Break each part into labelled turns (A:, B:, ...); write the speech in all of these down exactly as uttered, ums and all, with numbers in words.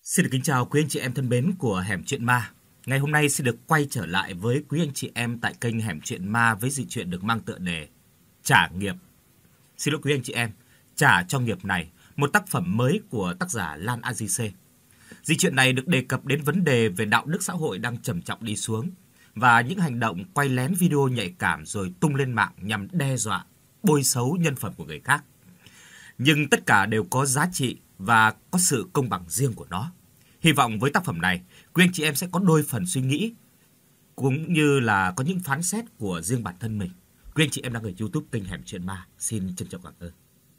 A: Xin được kính chào quý anh chị em thân mến của Hẻm Chuyện Ma. Ngày hôm nay xin được quay trở lại với quý anh chị em tại kênh Hẻm Chuyện Ma với dị truyện được mang tựa đề Trả nghiệp. Xin lỗi quý anh chị em, Trả cho nghiệp này, một tác phẩm mới của tác giả Lan a gi xê. Dị truyện này được đề cập đến vấn đề về đạo đức xã hội đang trầm trọng đi xuống và những hành động quay lén video nhạy cảm rồi tung lên mạng nhằm đe dọa, bôi xấu nhân phẩm của người khác. Nhưng tất cả đều có giá trị và có sự công bằng riêng của nó. Hy vọng với tác phẩm này, quý anh chị em sẽ có đôi phần suy nghĩ cũng như là có những phán xét của riêng bản thân mình. Quý anh chị em đang ở YouTube kênh Hẻm Chuyện Ma, xin trân trọng cảm ơn.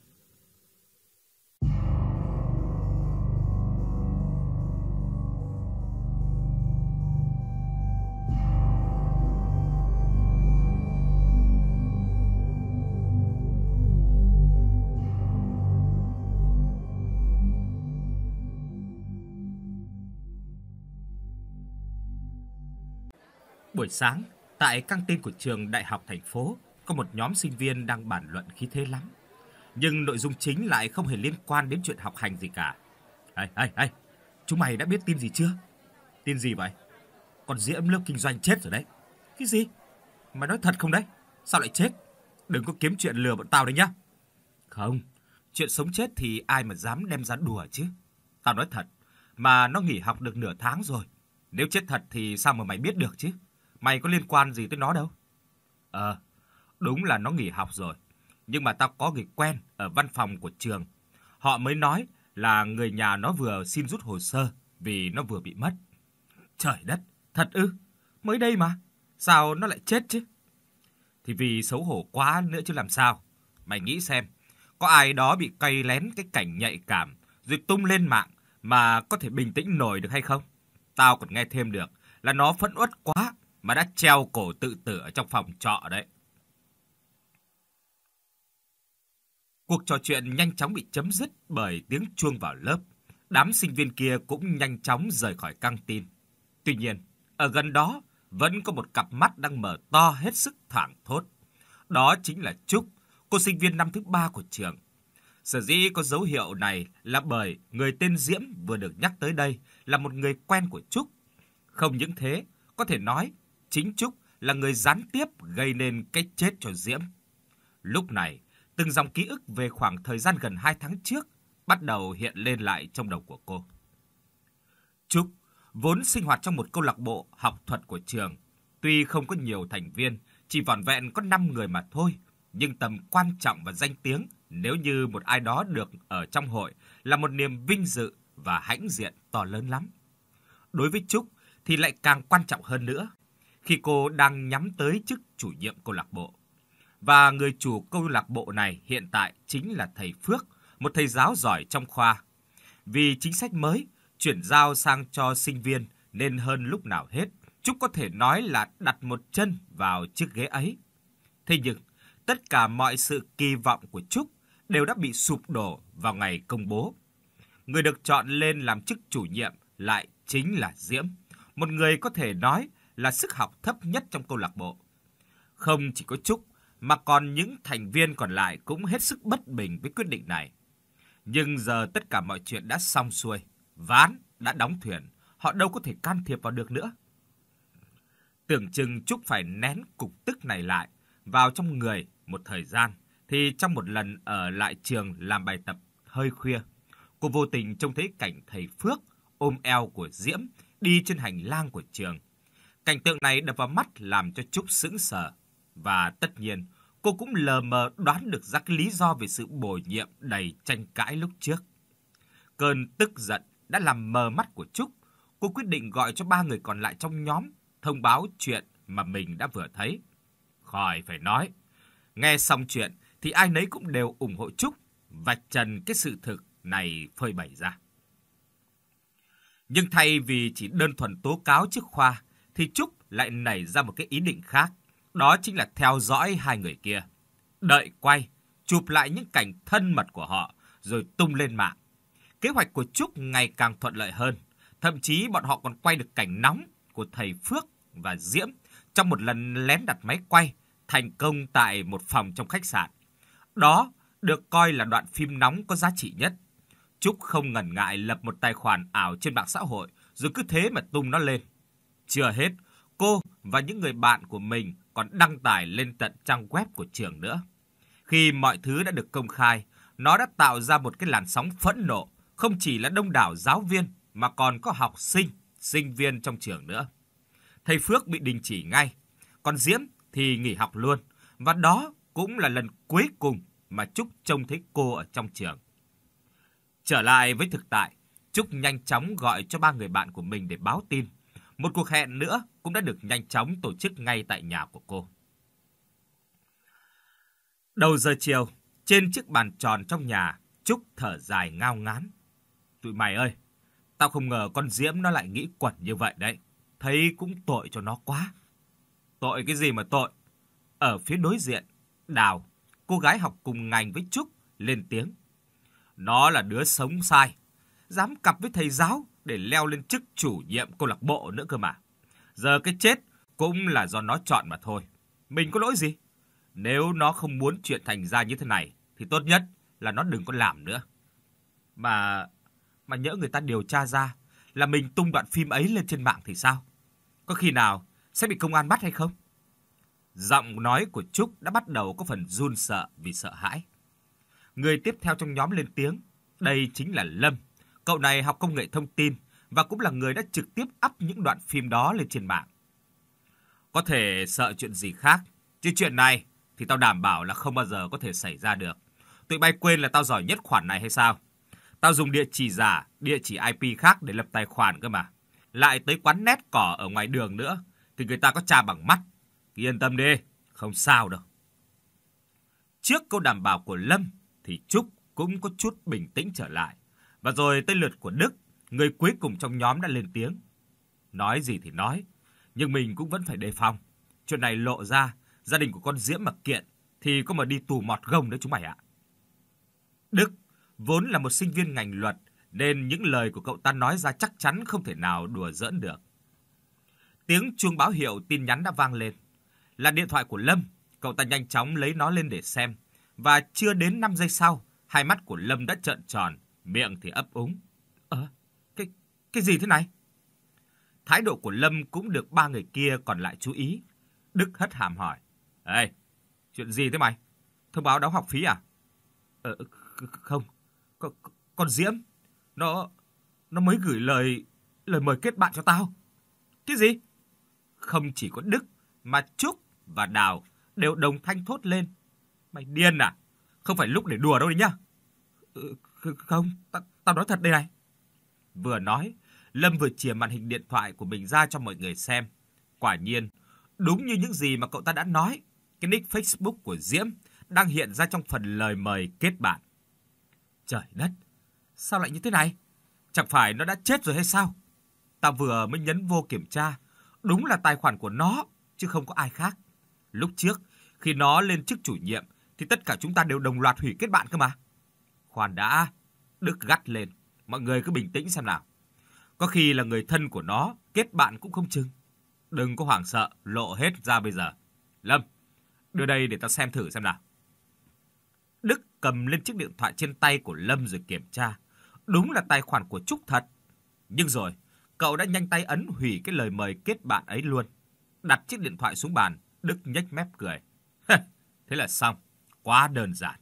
A: Buổi sáng, tại căng tin của trường Đại học thành phố, có một nhóm sinh viên đang bàn luận khí thế lắm. Nhưng nội dung chính lại không hề liên quan đến chuyện học hành gì cả. Ê, ê, ê, chúng mày đã biết tin gì chưa? Tin gì vậy? Con Diễm lớp kinh doanh chết rồi đấy. Cái gì? Mày nói thật không đấy? Sao lại chết? Đừng có kiếm chuyện lừa bọn tao đấy nhá. Không, chuyện sống chết thì ai mà dám đem ra đùa chứ. Tao nói thật, mà nó nghỉ học được nửa tháng rồi. Nếu chết thật thì sao mà mày biết được chứ? Mày có liên quan gì tới nó đâu. Ờ, đúng là nó nghỉ học rồi. Nhưng mà tao có người quen ở văn phòng của trường. Họ mới nói là người nhà nó vừa xin rút hồ sơ vì nó vừa bị mất. Trời đất, thật ư? Mới đây mà. Sao nó lại chết chứ? Thì vì xấu hổ quá nữa chứ làm sao. Mày nghĩ xem, có ai đó bị cay lén cái cảnh nhạy cảm rồi tung lên mạng mà có thể bình tĩnh nổi được hay không? Tao còn nghe thêm được là nó phẫn uất quá mà đã treo cổ tự tử ở trong phòng trọ đấy. Cuộc trò chuyện nhanh chóng bị chấm dứt bởi tiếng chuông vào lớp. Đám sinh viên kia cũng nhanh chóng rời khỏi căng tin. Tuy nhiên, ở gần đó vẫn có một cặp mắt đang mở to hết sức thảng thốt. Đó chính là Trúc, cô sinh viên năm thứ ba của trường. Sở dĩ có dấu hiệu này là bởi người tên Diễm vừa được nhắc tới đây là một người quen của Trúc. Không những thế, có thể nói chính Trúc là người gián tiếp gây nên cái chết cho Diễm. Lúc này, từng dòng ký ức về khoảng thời gian gần hai tháng trước bắt đầu hiện lên lại trong đầu của cô. Trúc vốn sinh hoạt trong một câu lạc bộ học thuật của trường. Tuy không có nhiều thành viên, chỉ vỏn vẹn có năm người mà thôi, nhưng tầm quan trọng và danh tiếng nếu như một ai đó được ở trong hội là một niềm vinh dự và hãnh diện to lớn lắm. Đối với Trúc thì lại càng quan trọng hơn nữa, khi cô đang nhắm tới chức chủ nhiệm câu lạc bộ. Và người chủ câu lạc bộ này hiện tại chính là thầy Phước, một thầy giáo giỏi trong khoa. Vì chính sách mới chuyển giao sang cho sinh viên nên hơn lúc nào hết, Trúc có thể nói là đặt một chân vào chiếc ghế ấy. Thế nhưng, tất cả mọi sự kỳ vọng của Trúc đều đã bị sụp đổ vào ngày công bố. Người được chọn lên làm chức chủ nhiệm lại chính là Diễm, một người có thể nói là sức học thấp nhất trong câu lạc bộ. Không chỉ có Trúc, mà còn những thành viên còn lại cũng hết sức bất bình với quyết định này. Nhưng giờ tất cả mọi chuyện đã xong xuôi, ván đã đóng thuyền, họ đâu có thể can thiệp vào được nữa. Tưởng chừng Trúc phải nén cục tức này lại vào trong người một thời gian, thì trong một lần ở lại trường làm bài tập hơi khuya, cô vô tình trông thấy cảnh thầy Phước ôm eo của Diễm đi trên hành lang của trường. Cảnh tượng này đập vào mắt làm cho Trúc sững sờ. Và tất nhiên, cô cũng lờ mờ đoán được ra cái lý do về sự bổ nhiệm đầy tranh cãi lúc trước. Cơn tức giận đã làm mờ mắt của Trúc. Cô quyết định gọi cho ba người còn lại trong nhóm, thông báo chuyện mà mình đã vừa thấy. Khỏi phải nói, nghe xong chuyện thì ai nấy cũng đều ủng hộ Trúc, vạch trần cái sự thực này phơi bày ra. Nhưng thay vì chỉ đơn thuần tố cáo trước khoa, thì Trúc lại nảy ra một cái ý định khác. Đó chính là theo dõi hai người kia, đợi quay, chụp lại những cảnh thân mật của họ, rồi tung lên mạng. Kế hoạch của Trúc ngày càng thuận lợi hơn. Thậm chí bọn họ còn quay được cảnh nóng của thầy Phước và Diễm trong một lần lén đặt máy quay thành công tại một phòng trong khách sạn. Đó được coi là đoạn phim nóng có giá trị nhất. Trúc không ngần ngại lập một tài khoản ảo trên mạng xã hội rồi cứ thế mà tung nó lên. Chưa hết, cô và những người bạn của mình còn đăng tải lên tận trang web của trường nữa. Khi mọi thứ đã được công khai, nó đã tạo ra một cái làn sóng phẫn nộ, không chỉ là đông đảo giáo viên mà còn có học sinh, sinh viên trong trường nữa. Thầy Phước bị đình chỉ ngay, còn Diễm thì nghỉ học luôn, và đó cũng là lần cuối cùng mà Trúc trông thấy cô ở trong trường. Trở lại với thực tại, Trúc nhanh chóng gọi cho ba người bạn của mình để báo tin. Một cuộc hẹn nữa cũng đã được nhanh chóng tổ chức ngay tại nhà của cô. Đầu giờ chiều, trên chiếc bàn tròn trong nhà, Trúc thở dài ngao ngán. Tụi mày ơi, tao không ngờ con Diễm nó lại nghĩ quẩn như vậy đấy. Thấy cũng tội cho nó quá. Tội cái gì mà tội? Ở phía đối diện, Đào, cô gái học cùng ngành với Trúc, lên tiếng. Nó là đứa sống sai, dám cặp với thầy giáo để leo lên chức chủ nhiệm câu lạc bộ nữa cơ mà. Giờ cái chết cũng là do nó chọn mà thôi. Mình có lỗi gì? Nếu nó không muốn chuyện thành ra như thế này thì tốt nhất là nó đừng có làm nữa. Mà mà nhỡ người ta điều tra ra là mình tung đoạn phim ấy lên trên mạng thì sao? Có khi nào sẽ bị công an bắt hay không? Giọng nói của Trúc đã bắt đầu có phần run sợ vì sợ hãi. Người tiếp theo trong nhóm lên tiếng, đây chính là Lâm. Cậu này học công nghệ thông tin và cũng là người đã trực tiếp up những đoạn phim đó lên trên mạng. Có thể sợ chuyện gì khác, chứ chuyện này thì tao đảm bảo là không bao giờ có thể xảy ra được. Tụi bay quên là tao giỏi nhất khoản này hay sao? Tao dùng địa chỉ giả, địa chỉ i pê khác để lập tài khoản cơ mà. Lại tới quán nét cỏ ở ngoài đường nữa, thì người ta có tra bằng mắt. Thì yên tâm đi, không sao đâu. Trước câu đảm bảo của Lâm, thì Trúc cũng có chút bình tĩnh trở lại. Và rồi tới lượt của Đức, người cuối cùng trong nhóm đã lên tiếng. Nói gì thì nói, nhưng mình cũng vẫn phải đề phòng. Chuyện này lộ ra, gia đình của con Diễm mà kiện, thì có mà đi tù mọt gông nữa chúng mày ạ. Đức vốn là một sinh viên ngành luật, nên những lời của cậu ta nói ra chắc chắn không thể nào đùa giỡn được. Tiếng chuông báo hiệu tin nhắn đã vang lên. Là điện thoại của Lâm, cậu ta nhanh chóng lấy nó lên để xem. Và chưa đến năm giây sau, hai mắt của Lâm đã trợn tròn, miệng thì ấp úng. Ờ, cái, cái gì thế này? Thái độ của Lâm cũng được ba người kia còn lại chú ý. Đức hất hàm hỏi. Ê, chuyện gì thế mày? Thông báo đóng học phí à? Ờ, không, con, con Diễm, nó, nó mới gửi lời, lời mời kết bạn cho tao. Cái gì? Không chỉ có Đức, mà Trúc và Đào đều đồng thanh thốt lên. Mày điên à? Không phải lúc để đùa đâu đấy nhá. Ừ, không, ta, tao nói thật đây này. Vừa nói, Lâm vừa chìa màn hình điện thoại của mình ra cho mọi người xem. Quả nhiên, đúng như những gì mà cậu ta đã nói, cái nick Facebook của Diễm đang hiện ra trong phần lời mời kết bạn. Trời đất, sao lại như thế này? Chẳng phải nó đã chết rồi hay sao? Tao vừa mới nhấn vô kiểm tra, đúng là tài khoản của nó, chứ không có ai khác. Lúc trước, khi nó lên chức chủ nhiệm, thì tất cả chúng ta đều đồng loạt hủy kết bạn cơ mà. Khoan đã, Đức gắt lên, mọi người cứ bình tĩnh xem nào. Có khi là người thân của nó kết bạn cũng không chừng. Đừng có hoảng sợ, lộ hết ra bây giờ. Lâm, đưa đây để tao xem thử xem nào. Đức cầm lên chiếc điện thoại trên tay của Lâm rồi kiểm tra. Đúng là tài khoản của Trúc thật. Nhưng rồi, cậu đã nhanh tay ấn hủy cái lời mời kết bạn ấy luôn. Đặt chiếc điện thoại xuống bàn, Đức nhếch mép cười. Thế là xong, quá đơn giản.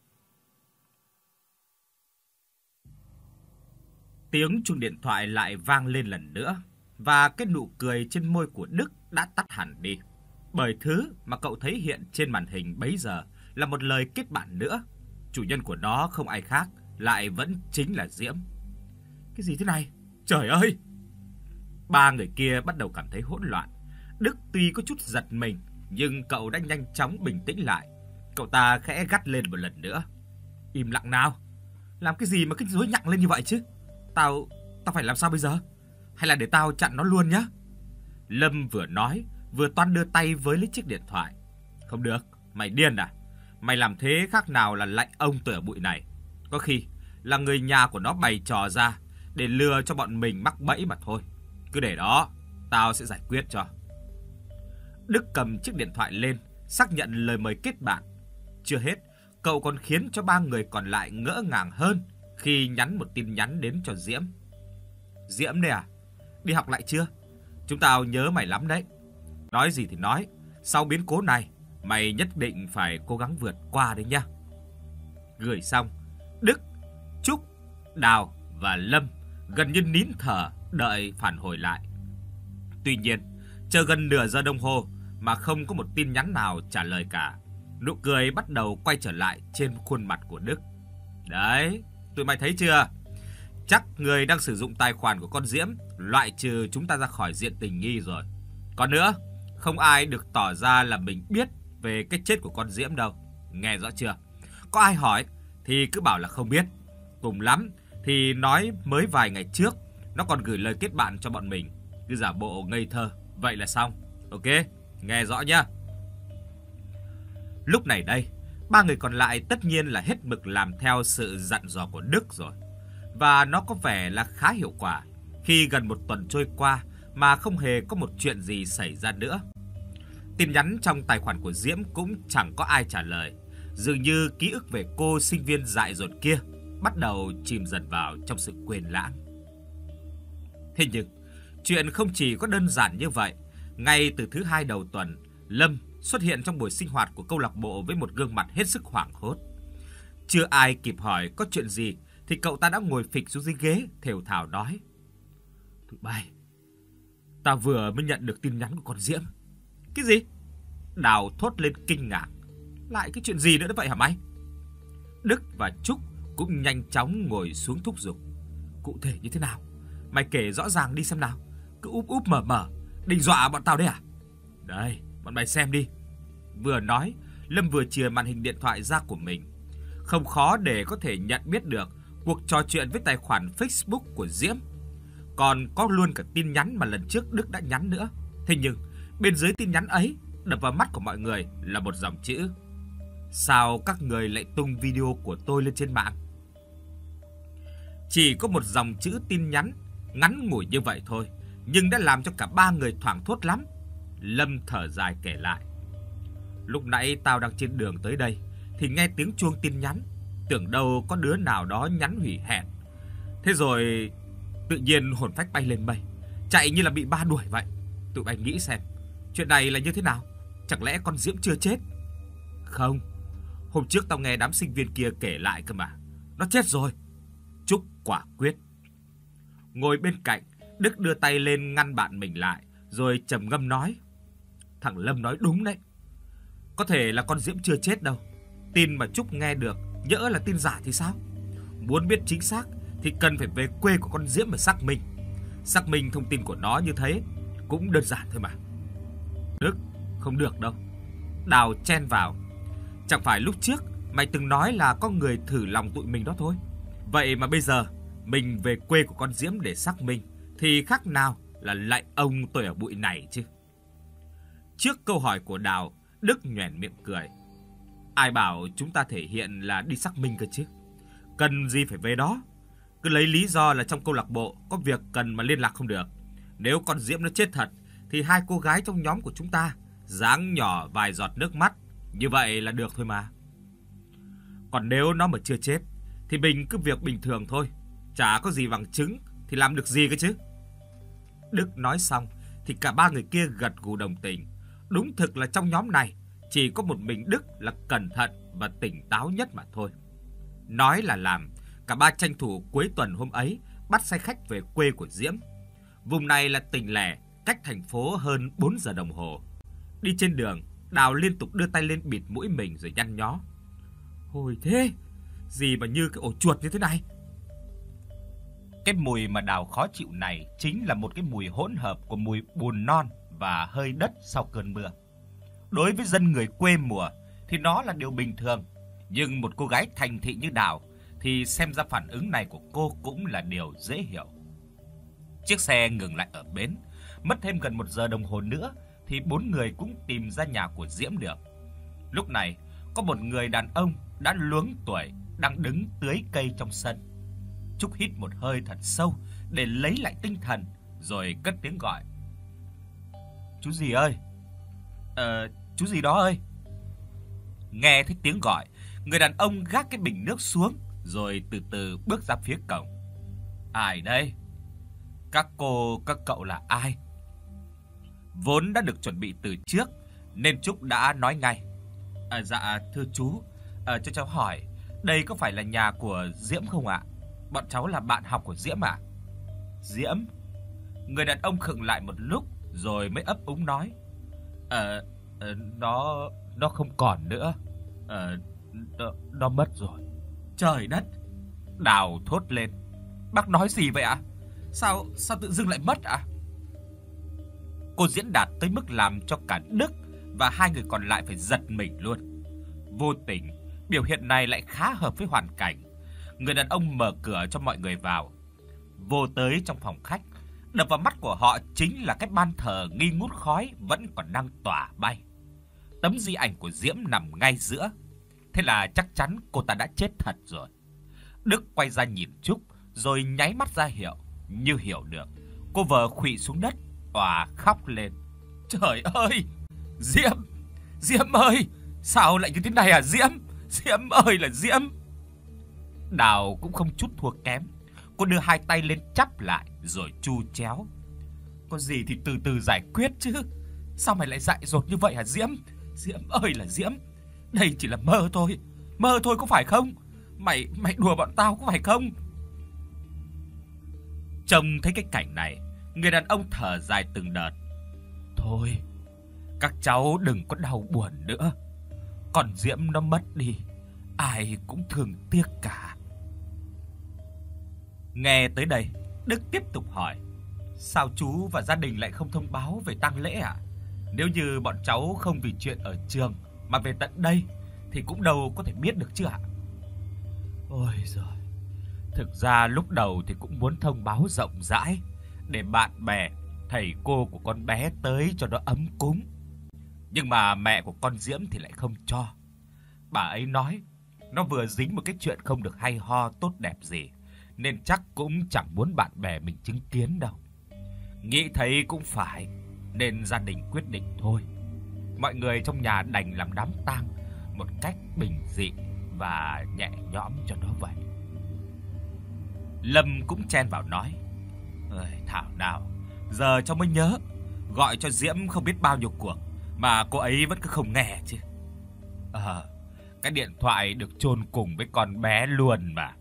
A: Tiếng chuông điện thoại lại vang lên lần nữa, và cái nụ cười trên môi của Đức đã tắt hẳn đi. Bởi thứ mà cậu thấy hiện trên màn hình bấy giờ là một lời kết bạn nữa. Chủ nhân của nó không ai khác, lại vẫn chính là Diễm. Cái gì thế này? Trời ơi! Ba người kia bắt đầu cảm thấy hỗn loạn. Đức tuy có chút giật mình, nhưng cậu đã nhanh chóng bình tĩnh lại. Cậu ta khẽ gắt lên một lần nữa. Im lặng nào! Làm cái gì mà cứ rối nhặng lên như vậy chứ? Tao, tao phải làm sao bây giờ? Hay là để tao chặn nó luôn nhá? Lâm vừa nói, vừa toan đưa tay với lấy chiếc điện thoại. Không được, mày điên à? Mày làm thế khác nào là lạnh ông tửa bụi này. Có khi là người nhà của nó bày trò ra để lừa cho bọn mình mắc bẫy mà thôi. Cứ để đó, tao sẽ giải quyết cho. Đức cầm chiếc điện thoại lên, xác nhận lời mời kết bạn. Chưa hết, cậu còn khiến cho ba người còn lại ngỡ ngàng hơn khi nhắn một tin nhắn đến cho Diễm. Diễm đây à? Đi học lại chưa? Chúng tao nhớ mày lắm đấy. Nói gì thì nói, sau biến cố này, mày nhất định phải cố gắng vượt qua đấy nha. Gửi xong, Đức, Trúc, Đào và Lâm gần như nín thở đợi phản hồi lại. Tuy nhiên, chờ gần nửa giờ đồng hồ mà không có một tin nhắn nào trả lời cả. Nụ cười bắt đầu quay trở lại trên khuôn mặt của Đức. Đấy, tụi mày thấy chưa? Chắc người đang sử dụng tài khoản của con Diễm loại trừ chúng ta ra khỏi diện tình nghi rồi. Còn nữa, không ai được tỏ ra là mình biết về cái chết của con Diễm đâu. Nghe rõ chưa? Có ai hỏi thì cứ bảo là không biết. Cùng lắm thì nói mới vài ngày trước nó còn gửi lời kết bạn cho bọn mình. Cứ giả bộ ngây thơ, vậy là xong. Ok, nghe rõ nhá. Lúc này đây, ba người còn lại tất nhiên là hết mực làm theo sự dặn dò của Đức rồi. Và nó có vẻ là khá hiệu quả khi gần một tuần trôi qua mà không hề có một chuyện gì xảy ra nữa. Tin nhắn trong tài khoản của Diễm cũng chẳng có ai trả lời. Dường như ký ức về cô sinh viên dại dột kia bắt đầu chìm dần vào trong sự quên lãng. Thế nhưng, chuyện không chỉ có đơn giản như vậy. Ngay từ thứ hai đầu tuần, Lâm xuất hiện trong buổi sinh hoạt của câu lạc bộ với một gương mặt hết sức hoảng hốt. Chưa ai kịp hỏi có chuyện gì thì cậu ta đã ngồi phịch xuống dưới ghế, thều thào nói: "Tụi bay, ta vừa mới nhận được tin nhắn của con Diễm." "Cái gì?" Đào thốt lên kinh ngạc. "Lại cái chuyện gì nữa đấy vậy hả mày?" Đức và Trúc cũng nhanh chóng ngồi xuống thúc giục. "Cụ thể như thế nào? Mày kể rõ ràng đi xem nào. Cứ úp úp mở mở, định dọa bọn tao đấy à?" "Đây, bọn mày xem đi." Vừa nói, Lâm vừa chìa màn hình điện thoại ra của mình. Không khó để có thể nhận biết được cuộc trò chuyện với tài khoản Facebook của Diễm. Còn có luôn cả tin nhắn mà lần trước Đức đã nhắn nữa. Thế nhưng, bên dưới tin nhắn ấy, đập vào mắt của mọi người là một dòng chữ: "Sao các người lại tung video của tôi lên trên mạng?" Chỉ có một dòng chữ tin nhắn ngắn ngủi như vậy thôi, nhưng đã làm cho cả ba người thoảng thốt lắm. Lâm thở dài kể lại: "Lúc nãy tao đang trên đường tới đây thì nghe tiếng chuông tin nhắn, tưởng đâu có đứa nào đó nhắn hủy hẹn. Thế rồi tự nhiên hồn phách bay lên mây, chạy như là bị ba đuổi vậy. Tụi bay nghĩ xem, chuyện này là như thế nào? Chẳng lẽ con Diễm chưa chết?" "Không, hôm trước tao nghe đám sinh viên kia kể lại cơ mà, nó chết rồi." Trúc quả quyết. Ngồi bên cạnh, Đức đưa tay lên ngăn bạn mình lại, rồi trầm ngâm nói: "Thằng Lâm nói đúng đấy. Có thể là con Diễm chưa chết đâu. Tin mà Trúc nghe được nhỡ là tin giả thì sao? Muốn biết chính xác thì cần phải về quê của con Diễm mà xác minh. Xác minh thông tin của nó như thế cũng đơn giản thôi mà." "Đức, không được đâu." Đào chen vào: "Chẳng phải lúc trước mày từng nói là có người thử lòng tụi mình đó thôi. Vậy mà bây giờ mình về quê của con Diễm để xác minh thì khác nào là lạy ông tôi ở bụi này chứ." Trước câu hỏi của Đào, Đức nhoẻn miệng cười: "Ai bảo chúng ta thể hiện là đi xác minh cơ chứ? Cần gì phải về đó? Cứ lấy lý do là trong câu lạc bộ có việc cần mà liên lạc không được. Nếu con Diễm nó chết thật thì hai cô gái trong nhóm của chúng ta giáng nhỏ vài giọt nước mắt, như vậy là được thôi mà. Còn nếu nó mà chưa chết thì mình cứ việc bình thường thôi, chả có gì bằng chứng thì làm được gì cơ chứ." Đức nói xong thì cả ba người kia gật gù đồng tình. Đúng thực là trong nhóm này chỉ có một mình Đức là cẩn thận và tỉnh táo nhất mà thôi. Nói là làm, cả ba tranh thủ cuối tuần hôm ấy bắt xe khách về quê của Diễm. Vùng này là tỉnh lẻ, cách thành phố hơn bốn giờ đồng hồ. Đi trên đường, Đào liên tục đưa tay lên bịt mũi mình rồi nhăn nhó: "Hồi thế, gì mà như cái ổ chuột như thế này?" Cái mùi mà Đào khó chịu này chính là một cái mùi hỗn hợp của mùi bùn non và hơi đất sau cơn mưa. Đối với dân người quê mùa thì nó là điều bình thường, nhưng một cô gái thành thị như Đào thì xem ra phản ứng này của cô cũng là điều dễ hiểu. Chiếc xe ngừng lại ở bến, mất thêm gần một giờ đồng hồ nữa thì bốn người cũng tìm ra nhà của Diễm được. Lúc này, có một người đàn ông đã luống tuổi đang đứng tưới cây trong sân. Trúc hít một hơi thật sâu để lấy lại tinh thần, rồi cất tiếng gọi: "Chú gì ơi? Ờ, chú gì đó ơi." Nghe thấy tiếng gọi, người đàn ông gác cái bình nước xuống rồi từ từ bước ra phía cổng. Ai đây? Các cô, các cậu là ai? Vốn đã được chuẩn bị từ trước nên Trúc đã nói ngay. À, dạ thưa chú, à, cho cháu hỏi, đây có phải là nhà của Diễm không ạ? Bọn cháu là bạn học của Diễm ạ. Diễm? Người đàn ông khựng lại một lúc rồi mới ấp úng nói. Ờ, à, nó nó không còn nữa. Ờ, nó, nó mất rồi. Trời đất! Đào thốt lên. Bác nói gì vậy ạ? Sao sao tự dưng lại mất ạ? Cô diễn đạt tới mức làm cho cả Đức và hai người còn lại phải giật mình luôn. Vô tình, biểu hiện này lại khá hợp với hoàn cảnh. Người đàn ông mở cửa cho mọi người vào. Vô tới trong phòng khách, đập vào mắt của họ chính là cái ban thờ nghi ngút khói vẫn còn đang tỏa bay. Tấm di ảnh của Diễm nằm ngay giữa. Thế là chắc chắn cô ta đã chết thật rồi. Đức quay ra nhìn Trúc rồi nháy mắt ra hiệu, như hiểu được. Cô vợ khuỵu xuống đất, òa khóc lên. Trời ơi! Diễm! Diễm ơi! Sao lại như thế này à Diễm? Diễm ơi là Diễm! Đào cũng không chút thua kém. Cô đưa hai tay lên chắp lại rồi chu chéo. Có gì thì từ từ giải quyết chứ. Sao mày lại dại dột như vậy hả Diễm? Diễm ơi là Diễm! Đây chỉ là mơ thôi. Mơ thôi có phải không? Mày mày đùa bọn tao có phải không? Trông thấy cái cảnh này, người đàn ông thở dài từng đợt. Thôi, các cháu đừng có đau buồn nữa. Còn Diễm nó mất đi, ai cũng thương tiếc cả. Nghe tới đây, Đức tiếp tục hỏi. Sao chú và gia đình lại không thông báo về tang lễ ạ? Nếu như bọn cháu không vì chuyện ở trường mà về tận đây thì cũng đâu có thể biết được chứ ạ? Ôi giời, thực ra lúc đầu thì cũng muốn thông báo rộng rãi để bạn bè, thầy cô của con bé tới cho nó ấm cúng. Nhưng mà mẹ của con Diễm thì lại không cho. Bà ấy nói nó vừa dính một cái chuyện không được hay ho tốt đẹp gì, nên chắc cũng chẳng muốn bạn bè mình chứng kiến đâu. Nghĩ thấy cũng phải, nên gia đình quyết định thôi. Mọi người trong nhà đành làm đám tang một cách bình dị và nhẹ nhõm cho nó vậy. Lâm cũng chen vào nói. Ơi, thảo nào, giờ cháu mới nhớ, gọi cho Diễm không biết bao nhiêu cuộc mà cô ấy vẫn cứ không nghe chứ. Ờ, cái điện thoại được chôn cùng với con bé luôn mà.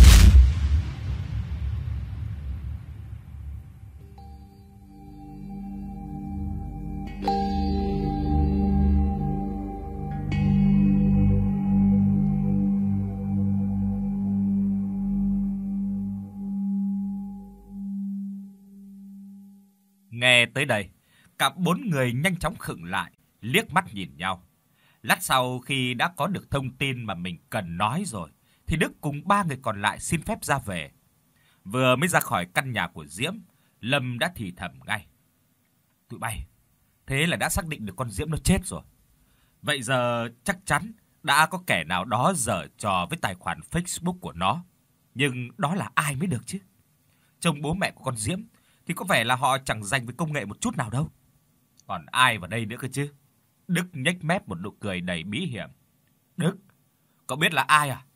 A: Nghe tới đây, cả bốn người nhanh chóng khựng lại, liếc mắt nhìn nhau. Lát sau khi đã có được thông tin mà mình cần nói rồi, thì Đức cùng ba người còn lại xin phép ra về. Vừa mới ra khỏi căn nhà của Diễm, Lâm đã thì thầm ngay. Tụi bay, thế là đã xác định được con Diễm nó chết rồi. Vậy giờ chắc chắn đã có kẻ nào đó giở trò với tài khoản Facebook của nó. Nhưng đó là ai mới được chứ? Trông bố mẹ của con Diễm thì có vẻ là họ chẳng dành với công nghệ một chút nào đâu. Còn ai vào đây nữa cơ chứ? Đức nhếch mép một nụ cười đầy bí hiểm. Đức, cậu biết là ai à?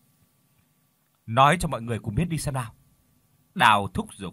A: Nói cho mọi người cùng biết đi xem nào. Đào thúc giục.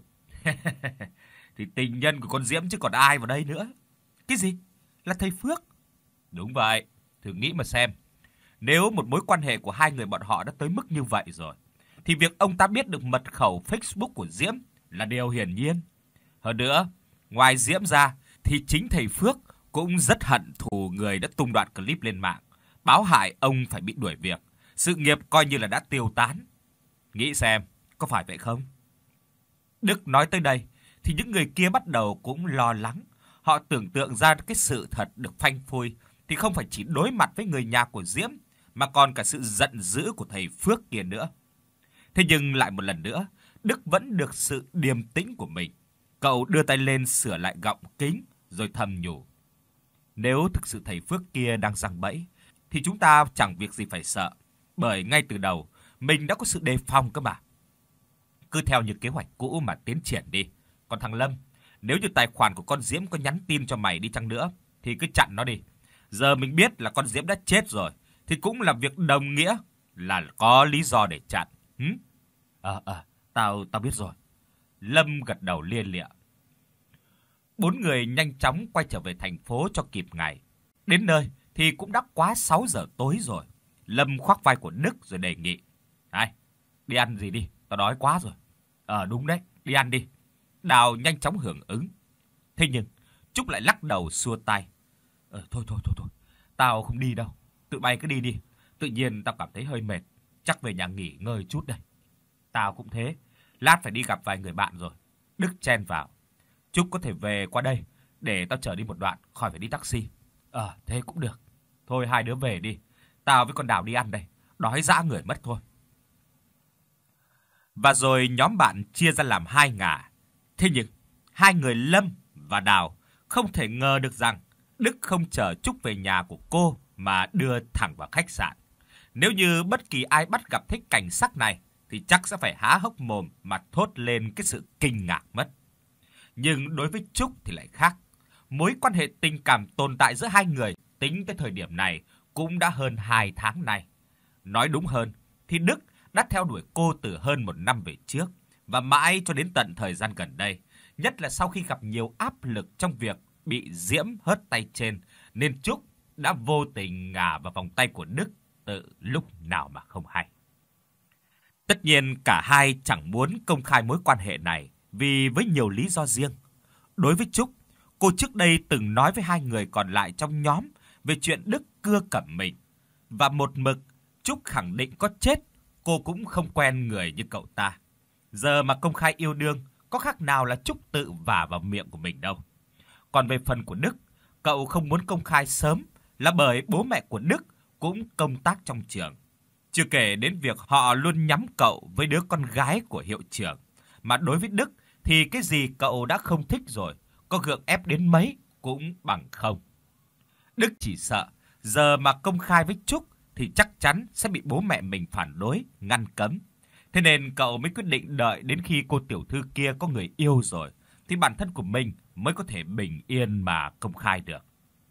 A: Thì tình nhân của con Diễm chứ còn ai vào đây nữa. Cái gì? Là thầy Phước? Đúng vậy, thử nghĩ mà xem. Nếu một mối quan hệ của hai người bọn họ đã tới mức như vậy rồi, thì việc ông ta biết được mật khẩu Facebook của Diễm là điều hiển nhiên. Hơn nữa, ngoài Diễm ra thì chính thầy Phước cũng rất hận thù người đã tung đoạn clip lên mạng, báo hại ông phải bị đuổi việc, sự nghiệp coi như là đã tiêu tán. Nghĩ xem, có phải vậy không? Đức nói tới đây thì những người kia bắt đầu cũng lo lắng. Họ tưởng tượng ra cái sự thật được phanh phui thì không phải chỉ đối mặt với người nhà của Diễm, mà còn cả sự giận dữ của thầy Phước kia nữa. Thế nhưng lại một lần nữa, Đức vẫn được sự điềm tĩnh của mình. Cậu đưa tay lên sửa lại gọng kính rồi thầm nhủ. Nếu thực sự thầy Phước kia đang giăng bẫy thì chúng ta chẳng việc gì phải sợ, bởi ngay từ đầu mình đã có sự đề phòng cơ mà. Cứ theo như kế hoạch cũ mà tiến triển đi. Còn thằng Lâm, nếu như tài khoản của con Diễm có nhắn tin cho mày đi chăng nữa thì cứ chặn nó đi. Giờ mình biết là con Diễm đã chết rồi thì cũng là việc đồng nghĩa là có lý do để chặn. Hử? Ờ, ờ, tao, tao biết rồi. Lâm gật đầu lia lịa. Bốn người nhanh chóng quay trở về thành phố cho kịp ngày. Đến nơi thì cũng đã quá sáu giờ tối rồi. Lâm khoác vai của Đức rồi đề nghị. Này, đi ăn gì đi, tao đói quá rồi. Ờ đúng đấy, đi ăn đi. Đào nhanh chóng hưởng ứng. Thế nhưng, Trúc lại lắc đầu xua tay. Ờ thôi thôi thôi thôi, tao không đi đâu. Tụi bay cứ đi đi. Tự nhiên tao cảm thấy hơi mệt. Chắc về nhà nghỉ ngơi chút đây. Tao cũng thế. Lát phải đi gặp vài người bạn rồi. Đức chen vào. Trúc có thể về qua đây để tao chở đi một đoạn, khỏi phải đi taxi. Ờ, thế cũng được. Thôi hai đứa về đi. Tao với con Đào đi ăn đây. Đói dã người mất thôi. Và rồi nhóm bạn chia ra làm hai ngả. Thế nhưng, hai người Lâm và Đào không thể ngờ được rằng Đức không chở Trúc về nhà của cô mà đưa thẳng vào khách sạn. Nếu như bất kỳ ai bắt gặp thấy cảnh sắc này thì chắc sẽ phải há hốc mồm mà thốt lên cái sự kinh ngạc mất. Nhưng đối với Trúc thì lại khác. Mối quan hệ tình cảm tồn tại giữa hai người tính tới thời điểm này cũng đã hơn hai tháng nay. Nói đúng hơn thì Đức đã theo đuổi cô từ hơn một năm về trước và mãi cho đến tận thời gian gần đây, nhất là sau khi gặp nhiều áp lực trong việc bị Diễm hớt tay trên, nên Trúc đã vô tình ngả vào vòng tay của Đức từ lúc nào mà không hay. Tất nhiên cả hai chẳng muốn công khai mối quan hệ này vì với nhiều lý do riêng. Đối với Trúc, cô trước đây từng nói với hai người còn lại trong nhóm về chuyện Đức cưa cẩm mình. Và một mực, Trúc khẳng định có chết, cô cũng không quen người như cậu ta. Giờ mà công khai yêu đương, có khác nào là Trúc tự vả vào miệng của mình đâu. Còn về phần của Đức, cậu không muốn công khai sớm là bởi bố mẹ của Đức cũng công tác trong trường. Chưa kể đến việc họ luôn nhắm cậu với đứa con gái của hiệu trưởng. Mà đối với Đức thì cái gì cậu đã không thích rồi, có gượng ép đến mấy cũng bằng không. Đức chỉ sợ giờ mà công khai với Trúc thì chắc chắn sẽ bị bố mẹ mình phản đối, ngăn cấm. Thế nên cậu mới quyết định đợi đến khi cô tiểu thư kia có người yêu rồi thì bản thân của mình mới có thể bình yên mà công khai được.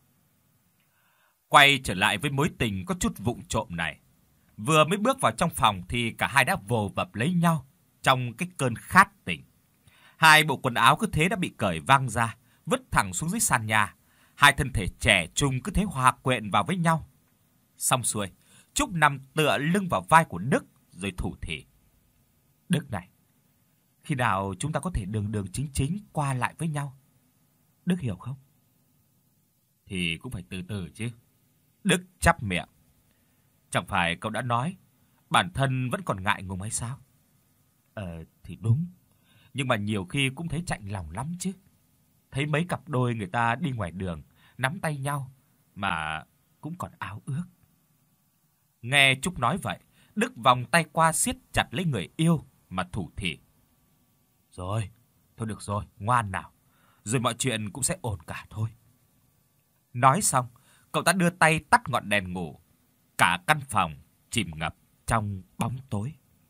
A: Quay trở lại với mối tình có chút vụng trộm này. Vừa mới bước vào trong phòng thì cả hai đã vồ vập lấy nhau trong cái cơn khát tình. Hai bộ quần áo cứ thế đã bị cởi văng ra, vứt thẳng xuống dưới sàn nhà. Hai thân thể trẻ trung cứ thế hòa quyện vào với nhau. Xong xuôi, Trúc nằm tựa lưng vào vai của Đức rồi thủ thỉ. Đức này, khi nào chúng ta có thể đường đường chính chính qua lại với nhau? Đức hiểu không? Thì cũng phải từ từ chứ. Đức chắp miệng. Chẳng phải cậu đã nói bản thân vẫn còn ngại ngùng hay sao? Ờ thì đúng, nhưng mà nhiều khi cũng thấy chạnh lòng lắm chứ. Thấy mấy cặp đôi người ta đi ngoài đường nắm tay nhau mà cũng còn áo ước. Nghe Trúc nói vậy, Đức vòng tay qua siết chặt lấy người yêu mà thủ thỉ. Rồi, thôi được rồi, ngoan nào. Rồi mọi chuyện cũng sẽ ổn cả thôi. Nói xong, cậu ta đưa tay tắt ngọn đèn ngủ. Cả căn phòng chìm ngập trong bóng tối.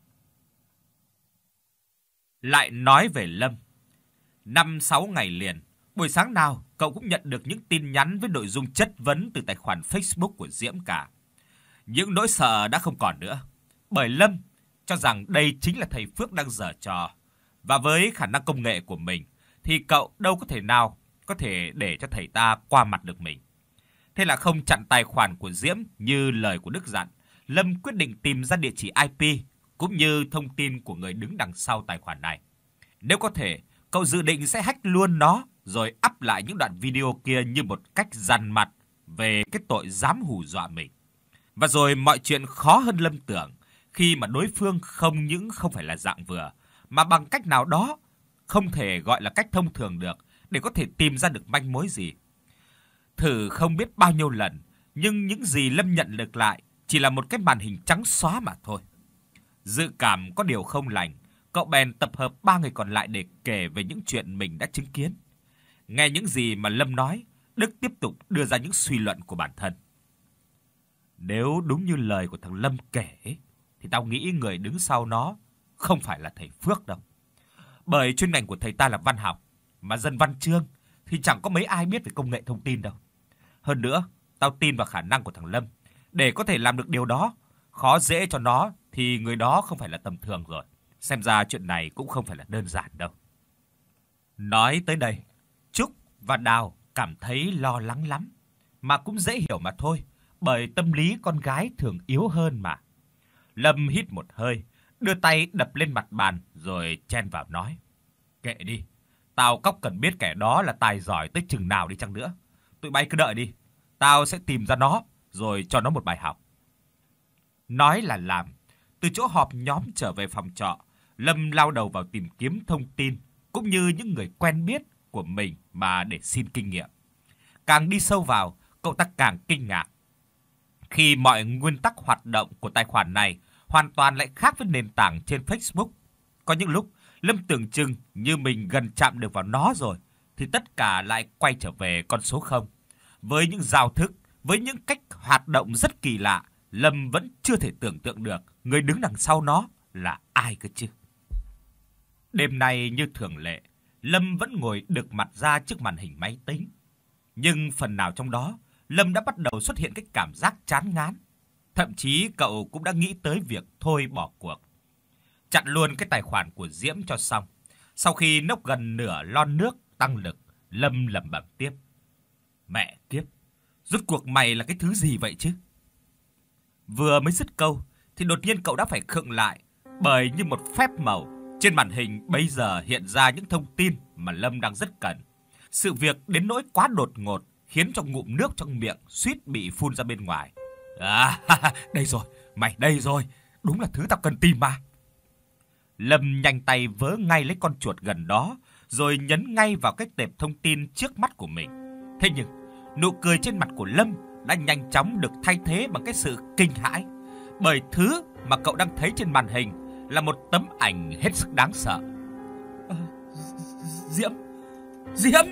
A: Lại nói về Lâm. Năm sáu ngày liền, buổi sáng nào cậu cũng nhận được những tin nhắn với nội dung chất vấn từ tài khoản Facebook của Diễm cả. Những nỗi sợ đã không còn nữa, bởi Lâm cho rằng đây chính là thầy Phước đang giở trò. Và với khả năng công nghệ của mình thì cậu đâu có thể nào có thể để cho thầy ta qua mặt được mình. Thế là không chặn tài khoản của Diễm như lời của Đức dặn, Lâm quyết định tìm ra địa chỉ i pê cũng như thông tin của người đứng đằng sau tài khoản này. Nếu có thể, cậu dự định sẽ hack luôn nó rồi up lại những đoạn video kia như một cách dằn mặt về cái tội dám hù dọa mình. Và rồi mọi chuyện khó hơn Lâm tưởng, khi mà đối phương không những không phải là dạng vừa, mà bằng cách nào đó không thể gọi là cách thông thường được để có thể tìm ra được manh mối gì. Thử không biết bao nhiêu lần, nhưng những gì Lâm nhận được lại chỉ là một cái màn hình trắng xóa mà thôi. Dự cảm có điều không lành, cậu bèn tập hợp ba người còn lại để kể về những chuyện mình đã chứng kiến. Nghe những gì mà Lâm nói, Đức tiếp tục đưa ra những suy luận của bản thân. Nếu đúng như lời của thằng Lâm kể, thì tao nghĩ người đứng sau nó không phải là thầy Phước đâu. Bởi chuyên ngành của thầy ta là văn học, mà dân văn chương thì chẳng có mấy ai biết về công nghệ thông tin đâu. Hơn nữa, tao tin vào khả năng của thằng Lâm. Để có thể làm được điều đó, khó dễ cho nó thì người đó không phải là tầm thường rồi. Xem ra chuyện này cũng không phải là đơn giản đâu. Nói tới đây, Trúc và Đào cảm thấy lo lắng lắm, mà cũng dễ hiểu mà thôi, bởi tâm lý con gái thường yếu hơn mà. Lâm hít một hơi, đưa tay đập lên mặt bàn rồi chen vào nói: "Kệ đi, tao cóc cần biết kẻ đó là tài giỏi tới chừng nào đi chăng nữa. Tụi bay cứ đợi đi, tao sẽ tìm ra nó rồi cho nó một bài học." Nói là làm, từ chỗ họp nhóm trở về phòng trọ, Lâm lao đầu vào tìm kiếm thông tin cũng như những người quen biết của mình mà để xin kinh nghiệm. Càng đi sâu vào, cậu ta càng kinh ngạc khi mọi nguyên tắc hoạt động của tài khoản này hoàn toàn lại khác với nền tảng trên Facebook. Có những lúc Lâm tưởng chừng như mình gần chạm được vào nó rồi, thì tất cả lại quay trở về con số không. Với những giao thức, với những cách hoạt động rất kỳ lạ, Lâm vẫn chưa thể tưởng tượng được người đứng đằng sau nó là ai cơ chứ. Đêm nay như thường lệ, Lâm vẫn ngồi đực mặt ra trước màn hình máy tính. Nhưng phần nào trong đó, Lâm đã bắt đầu xuất hiện cái cảm giác chán ngán. Thậm chí cậu cũng đã nghĩ tới việc thôi bỏ cuộc. Chặn luôn cái tài khoản của Diễm cho xong. Sau khi nốc gần nửa lon nước tăng lực, Lâm lẩm bẩm tiếp: "Mẹ kiếp, rốt cuộc mày là cái thứ gì vậy chứ?" Vừa mới dứt câu thì đột nhiên cậu đã phải khựng lại, bởi như một phép màu, trên màn hình bây giờ hiện ra những thông tin mà Lâm đang rất cần. Sự việc đến nỗi quá đột ngột khiến cho ngụm nước trong miệng suýt bị phun ra bên ngoài. "À, đây rồi, mày đây rồi, đúng là thứ tao cần tìm mà." Lâm nhanh tay vớ ngay lấy con chuột gần đó, rồi nhấn ngay vào cái tệp thông tin trước mắt của mình. Thế nhưng, nụ cười trên mặt của Lâm đã nhanh chóng được thay thế bằng cái sự kinh hãi, bởi thứ mà cậu đang thấy trên màn hình là một tấm ảnh hết sức đáng sợ. À, Diễm, Diễm!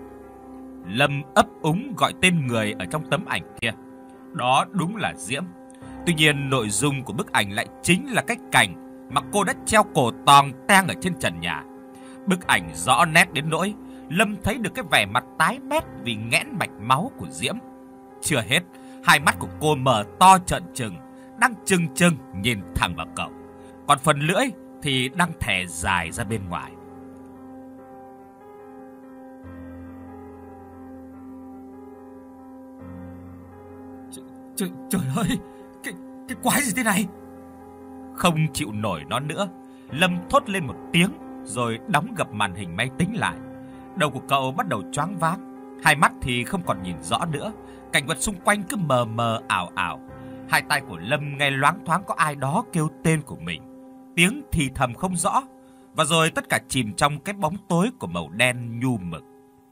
A: Lâm ấp úng gọi tên người ở trong tấm ảnh kia. Đó đúng là Diễm. Tuy nhiên nội dung của bức ảnh lại chính là cái cảnh mà cô đã treo cổ tòng teng ở trên trần nhà. Bức ảnh rõ nét đến nỗi Lâm thấy được cái vẻ mặt tái mét vì nghẽn mạch máu của Diễm. Chưa hết, hai mắt của cô mở to trợn trừng, đang trừng trừng nhìn thẳng vào cậu. Còn phần lưỡi thì đang thè dài ra bên ngoài. Trời, trời ơi, cái, cái quái gì thế này? Không chịu nổi nó nữa, Lâm thốt lên một tiếng rồi đóng gập màn hình máy tính lại. Đầu của cậu bắt đầu choáng váng, hai mắt thì không còn nhìn rõ nữa, cảnh vật xung quanh cứ mờ mờ ảo ảo. Hai tai của Lâm nghe loáng thoáng có ai đó kêu tên của mình, tiếng thì thầm không rõ, và rồi tất cả chìm trong cái bóng tối của màu đen nhu mực.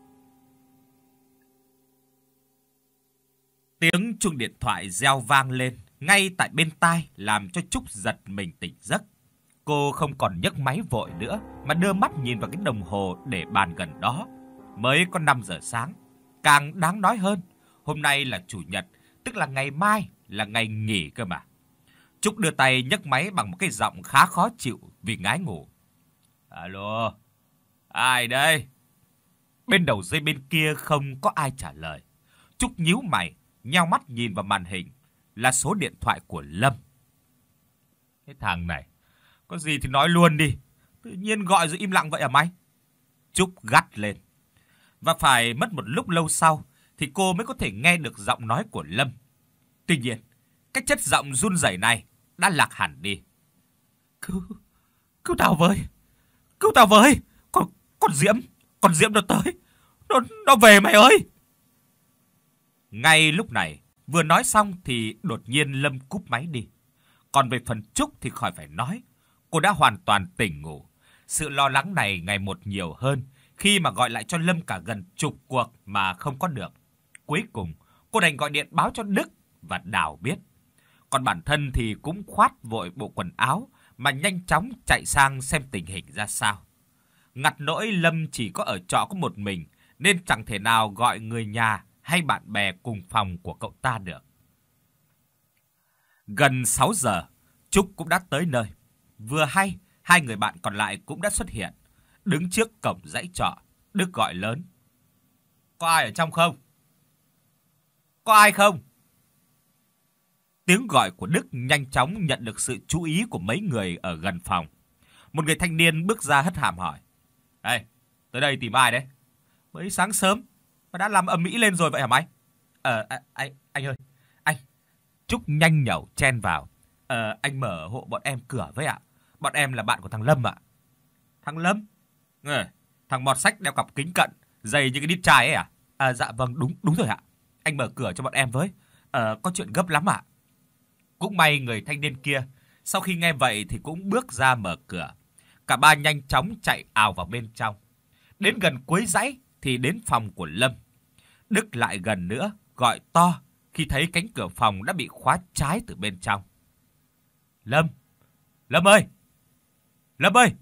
A: Tiếng chuông điện thoại reo vang lên ngay tại bên tai làm cho Trúc giật mình tỉnh giấc. Cô không còn nhấc máy vội nữa mà đưa mắt nhìn vào cái đồng hồ để bàn gần đó. Mới có năm giờ sáng. Càng đáng nói hơn, hôm nay là chủ nhật, tức là ngày mai là ngày nghỉ cơ mà. Trúc đưa tay nhấc máy bằng một cái giọng khá khó chịu vì ngái ngủ. "Alo, ai đây?" Bên đầu dây bên kia không có ai trả lời. Trúc nhíu mày, nheo mắt nhìn vào màn hình, là số điện thoại của Lâm. Cái thằng này, có gì thì nói luôn đi, tự nhiên gọi rồi im lặng vậy à mày? Trúc gắt lên. Và phải mất một lúc lâu sau thì cô mới có thể nghe được giọng nói của Lâm. Tuy nhiên, cái chất giọng run rẩy này đã lạc hẳn đi. Cứu, cứu tao với, cứu tao với, con, con Diễm, con Diễm nó tới, nó, nó về mày ơi. Ngay lúc này, vừa nói xong thì đột nhiên Lâm cúp máy đi. Còn về phần Trúc thì khỏi phải nói, cô đã hoàn toàn tỉnh ngủ. Sự lo lắng này ngày một nhiều hơn khi mà gọi lại cho Lâm cả gần chục cuộc mà không có được. Cuối cùng, cô đành gọi điện báo cho Đức và Đào biết. Còn bản thân thì cũng khoát vội bộ quần áo mà nhanh chóng chạy sang xem tình hình ra sao. Ngặt nỗi Lâm chỉ có ở trọ có một mình nên chẳng thể nào gọi người nhà hay bạn bè cùng phòng của cậu ta được. Gần sáu giờ, Trúc cũng đã tới nơi. Vừa hay, hai người bạn còn lại cũng đã xuất hiện. Đứng trước cổng dãy trọ, Đức gọi lớn. "Có ai ở trong không? Có ai không?" Tiếng gọi của Đức nhanh chóng nhận được sự chú ý của mấy người ở gần phòng. Một người thanh niên bước ra hất hàm hỏi: "Ê, tới đây tìm ai đấy? Mới sáng sớm mà đã làm ầm ĩ lên rồi vậy hả mày?" "Ờ, à, anh, anh ơi, anh." Trúc nhanh nhẩu chen vào. "Ờ, anh mở hộ bọn em cửa với ạ. Bọn em là bạn của thằng Lâm ạ." "Thằng Lâm? Ừ, thằng mọt sách đeo cặp kính cận, giày như cái đít trai ấy à?" "À, dạ vâng, đúng đúng rồi ạ. Anh mở cửa cho bọn em với. Ờ, có chuyện gấp lắm ạ." Cũng may người thanh niên kia sau khi nghe vậy thì cũng bước ra mở cửa. Cả ba nhanh chóng chạy ào vào bên trong. Đến gần cuối dãy thì đến phòng của Lâm. Đức lại gần nữa, gọi to khi thấy cánh cửa phòng đã bị khóa trái từ bên trong. "Lâm! Lâm ơi! Lâm ơi!"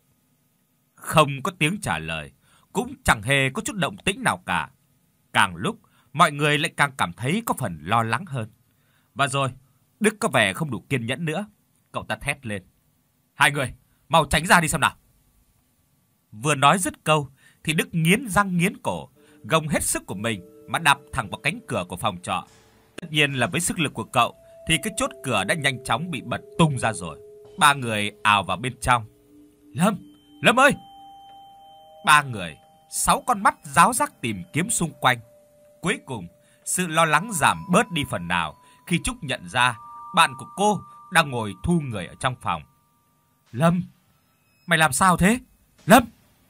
A: Không có tiếng trả lời, cũng chẳng hề có chút động tĩnh nào cả. Càng lúc, mọi người lại càng cảm thấy có phần lo lắng hơn. Và rồi, Đức có vẻ không đủ kiên nhẫn nữa. Cậu ta thét lên: "Hai người, mau tránh ra đi xem nào." Vừa nói dứt câu thì Đức nghiến răng nghiến cổ, gồng hết sức của mình mà đạp thẳng vào cánh cửa của phòng trọ. Tất nhiên là với sức lực của cậu thì cái chốt cửa đã nhanh chóng bị bật tung ra rồi. Ba người ào vào bên trong. "Lâm, Lâm ơi!" Ba người, sáu con mắt ráo rác tìm kiếm xung quanh. Cuối cùng, sự lo lắng giảm bớt đi phần nào khi Trúc nhận ra bạn của cô đang ngồi thu người ở trong phòng. "Lâm, mày làm sao thế? Lâm!"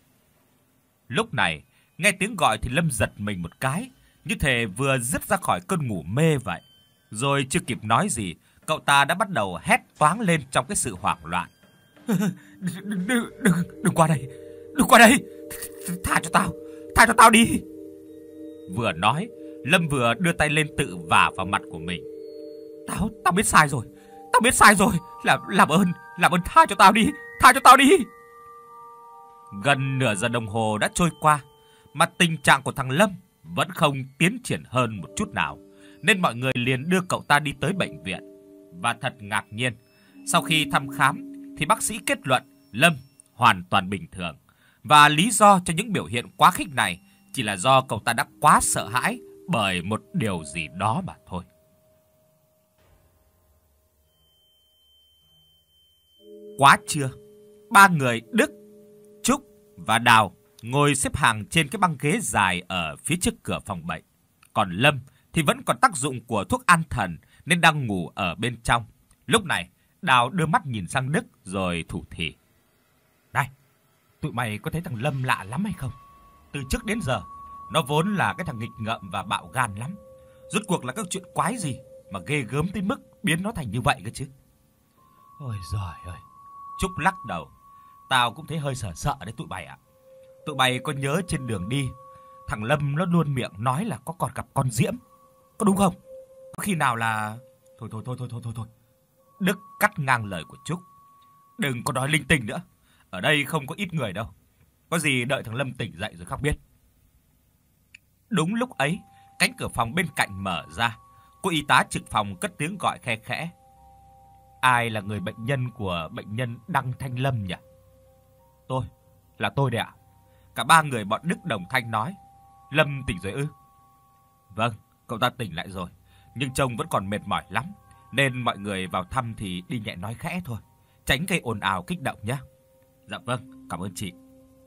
A: Lúc này, nghe tiếng gọi thì Lâm giật mình một cái, như thể vừa dứt ra khỏi cơn ngủ mê vậy. Rồi chưa kịp nói gì, cậu ta đã bắt đầu hét toáng lên trong cái sự hoảng loạn. "Đừng, đừng, đừng, đừng qua đây, đừng qua đây, tha cho tao, tha cho tao đi." Vừa nói, Lâm vừa đưa tay lên tự vả vào mặt của mình. Tao, tao biết sai rồi, tao biết sai rồi, làm, làm ơn, làm ơn tha cho tao đi, tha cho tao đi." Gần nửa giờ đồng hồ đã trôi qua, mà tình trạng của thằng Lâm vẫn không tiến triển hơn một chút nào, nên mọi người liền đưa cậu ta đi tới bệnh viện. Và thật ngạc nhiên, sau khi thăm khám thì bác sĩ kết luận Lâm hoàn toàn bình thường, và lý do cho những biểu hiện quá khích này chỉ là do cậu ta đã quá sợ hãi bởi một điều gì đó mà thôi. Quá trưa, ba người Đức, Trúc và Đào ngồi xếp hàng trên cái băng ghế dài ở phía trước cửa phòng bệnh. Còn Lâm thì vẫn còn tác dụng của thuốc an thần nên đang ngủ ở bên trong. Lúc này, Đào đưa mắt nhìn sang Đức rồi thủ thỉ: "Này, tụi mày có thấy thằng Lâm lạ lắm hay không? Từ trước đến giờ, nó vốn là cái thằng nghịch ngợm và bạo gan lắm. Rốt cuộc là các chuyện quái gì mà ghê gớm tới mức biến nó thành như vậy cơ chứ?" "Ôi giời ơi!" Trúc lắc đầu: "Tao cũng thấy hơi sợ sợ đấy tụi mày ạ. Tụi mày có nhớ trên đường đi, thằng Lâm nó luôn miệng nói là có còn gặp con Diễm, có đúng không? Có khi nào là..." Thôi thôi thôi thôi thôi thôi thôi. Đức cắt ngang lời của Trúc: "Đừng có nói linh tinh nữa. Ở đây không có ít người đâu. Có gì đợi thằng Lâm tỉnh dậy rồi khóc biết." Đúng lúc ấy, cánh cửa phòng bên cạnh mở ra. Cô y tá trực phòng cất tiếng gọi khe khẽ: "Ai là người bệnh nhân của bệnh nhân Đăng Thanh Lâm nhỉ?" "Tôi, là tôi đấy ạ." Cả ba người bọn Đức đồng thanh nói. "Lâm tỉnh rồi ư?" "Vâng, cậu ta tỉnh lại rồi, nhưng trông vẫn còn mệt mỏi lắm, nên mọi người vào thăm thì đi nhẹ nói khẽ thôi, tránh gây ồn ào kích động nhé." "Dạ vâng, cảm ơn chị."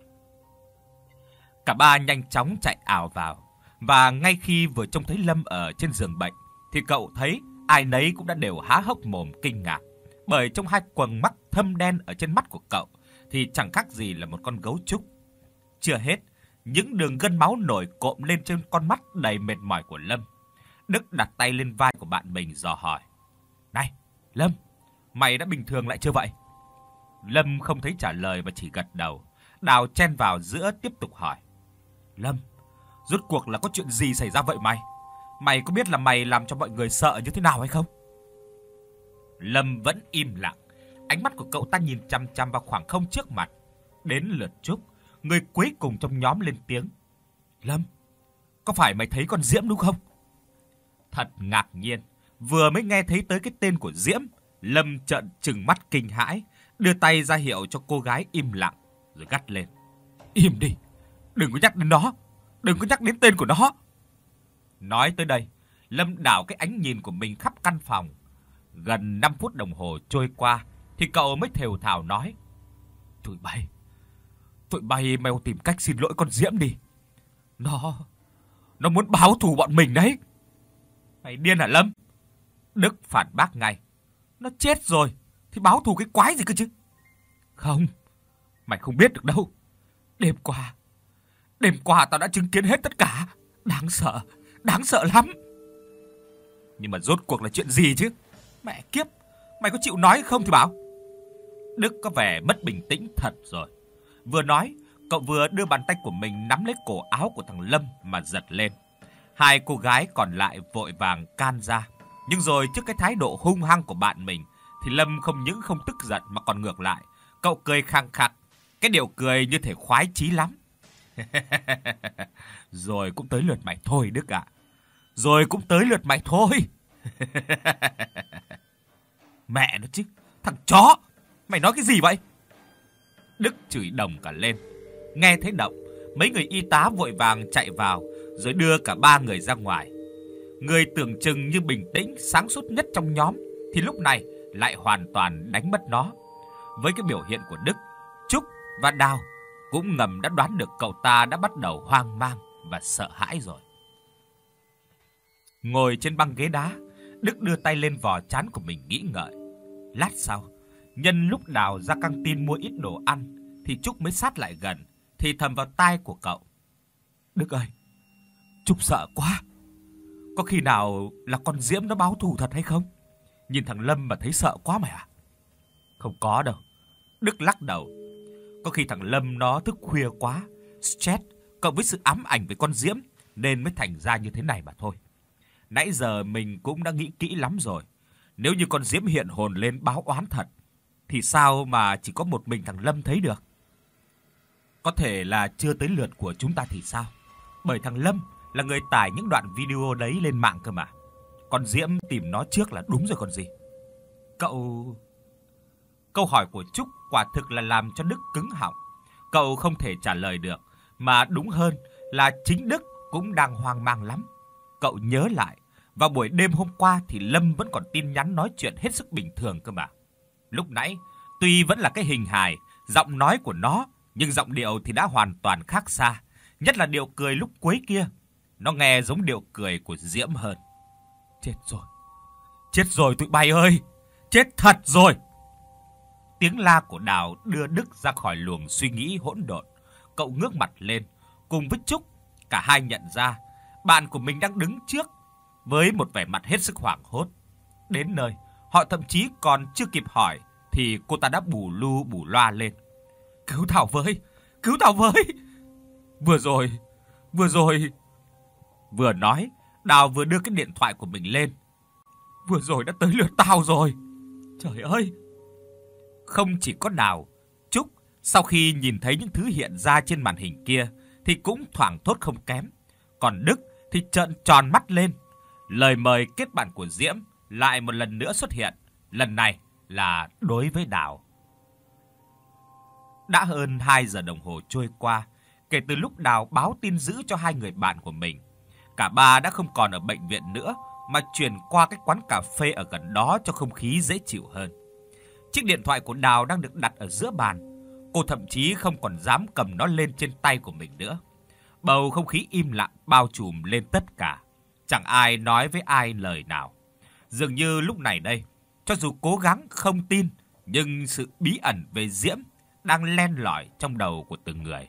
A: Cả ba nhanh chóng chạy ào vào, và ngay khi vừa trông thấy Lâm ở trên giường bệnh thì cậu thấy ai nấy cũng đã đều há hốc mồm kinh ngạc, bởi trong hai quầng mắt thâm đen ở trên mắt của cậu thì chẳng khác gì là một con gấu trúc. Chưa hết, những đường gân máu nổi cộm lên trên con mắt đầy mệt mỏi của Lâm. Đức đặt tay lên vai của bạn mình dò hỏi: "Này, Lâm, mày đã bình thường lại chưa vậy?" Lâm không thấy trả lời mà chỉ gật đầu. Đào chen vào giữa tiếp tục hỏi: "Lâm, rốt cuộc là có chuyện gì xảy ra vậy mày? Mày có biết là mày làm cho mọi người sợ như thế nào hay không?" Lâm vẫn im lặng, ánh mắt của cậu ta nhìn chăm chăm vào khoảng không trước mặt. Đến lượt Trúc, người cuối cùng trong nhóm lên tiếng: "Lâm, có phải mày thấy con Diễm đúng không?" Thật ngạc nhiên, vừa mới nghe thấy tới cái tên của Diễm, Lâm trợn trừng mắt kinh hãi, đưa tay ra hiệu cho cô gái im lặng, rồi gắt lên: "Im đi, đừng có nhắc đến nó, đừng có nhắc đến tên của nó." Nói tới đây, Lâm đảo cái ánh nhìn của mình khắp căn phòng, Gần năm phút đồng hồ trôi qua thì cậu mới thều thào nói: "Tụi bay, tụi bay mau tìm cách xin lỗi con Diễm đi. Nó nó muốn báo thù bọn mình đấy." "Mày điên hả Lâm?" Đức phản bác ngay. "Nó chết rồi thì báo thù cái quái gì cơ chứ?" "Không, mày không biết được đâu. Đêm qua, đêm qua tao đã chứng kiến hết tất cả. Đáng sợ, đáng sợ lắm." "Nhưng mà rốt cuộc là chuyện gì chứ? Mẹ kiếp, mày có chịu nói không thì bảo." Đức có vẻ mất bình tĩnh thật rồi. Vừa nói, cậu vừa đưa bàn tay của mình nắm lấy cổ áo của thằng Lâm mà giật lên. Hai cô gái còn lại vội vàng can ra. Nhưng rồi trước cái thái độ hung hăng của bạn mình thì Lâm không những không tức giận mà còn ngược lại. Cậu cười khăng khặc, cái điệu cười như thể khoái chí lắm. "Rồi cũng tới lượt mày thôi Đức ạ. Rồi cũng tới lượt mày thôi." "Mẹ nó chứ, thằng chó, mày nói cái gì vậy?" Đức chửi đồng cả lên. Nghe thấy động, mấy người y tá vội vàng chạy vào rồi đưa cả ba người ra ngoài. Người tưởng chừng như bình tĩnh, sáng suốt nhất trong nhóm thì lúc này lại hoàn toàn đánh mất nó. Với cái biểu hiện của Đức, Trúc và Đào cũng ngầm đã đoán được cậu ta đã bắt đầu hoang mang và sợ hãi rồi. Ngồi trên băng ghế đá, Đức đưa tay lên vò trán của mình nghĩ ngợi. Lát sau, nhân lúc Đào ra căng tin mua ít đồ ăn thì Trúc mới sát lại gần, thì thầm vào tai của cậu: "Đức ơi, Trúc sợ quá. Có khi nào là con Diễm nó báo thù thật hay không? Nhìn thằng Lâm mà thấy sợ quá mày à?" "Không có đâu." Đức lắc đầu. "Có khi thằng Lâm nó thức khuya quá, stress cộng với sự ám ảnh về con Diễm nên mới thành ra như thế này mà thôi. Nãy giờ mình cũng đã nghĩ kỹ lắm rồi. Nếu như con Diễm hiện hồn lên báo oán thật thì sao mà chỉ có một mình thằng Lâm thấy được? Có thể là chưa tới lượt của chúng ta thì sao? Bởi thằng Lâm là người tải những đoạn video đấy lên mạng cơ mà. Con Diễm tìm nó trước là đúng rồi còn gì." Cậu... Câu hỏi của Trúc quả thực là làm cho Đức cứng họng. Cậu không thể trả lời được, mà đúng hơn là chính Đức cũng đang hoang mang lắm. Cậu nhớ lại, vào buổi đêm hôm qua thì Lâm vẫn còn tin nhắn nói chuyện hết sức bình thường cơ mà. Lúc nãy, tuy vẫn là cái hình hài, giọng nói của nó, nhưng giọng điệu thì đã hoàn toàn khác xa. Nhất là điệu cười lúc cuối kia, nó nghe giống điệu cười của Diễm hơn. Chết rồi, chết rồi tụi bay ơi, chết thật rồi. Tiếng la của Đào đưa Đức ra khỏi luồng suy nghĩ hỗn độn. Cậu ngước mặt lên, cùng với Trúc, cả hai nhận ra bạn của mình đang đứng trước với một vẻ mặt hết sức hoảng hốt. Đến nơi, họ thậm chí còn chưa kịp hỏi thì cô ta đã bù lu bù loa lên: "Cứu Thảo với, cứu Thảo với. Vừa rồi, vừa rồi..." Vừa nói, Đào vừa đưa cái điện thoại của mình lên. "Vừa rồi đã tới lượt tao rồi. Trời ơi." Không chỉ có Đào, Trúc sau khi nhìn thấy những thứ hiện ra trên màn hình kia thì cũng thoảng thốt không kém. Còn Đức thì trợn tròn mắt lên. Lời mời kết bạn của Diễm lại một lần nữa xuất hiện, lần này là đối với Đào. Đã hơn hai giờ đồng hồ trôi qua kể từ lúc Đào báo tin dữ cho hai người bạn của mình. Cả ba đã không còn ở bệnh viện nữa mà chuyển qua cái quán cà phê ở gần đó cho không khí dễ chịu hơn. Chiếc điện thoại của Đào đang được đặt ở giữa bàn. Cô thậm chí không còn dám cầm nó lên trên tay của mình nữa. Bầu không khí im lặng bao trùm lên tất cả. Chẳng ai nói với ai lời nào. Dường như lúc này đây, cho dù cố gắng không tin, nhưng sự bí ẩn về Diễm đang len lỏi trong đầu của từng người.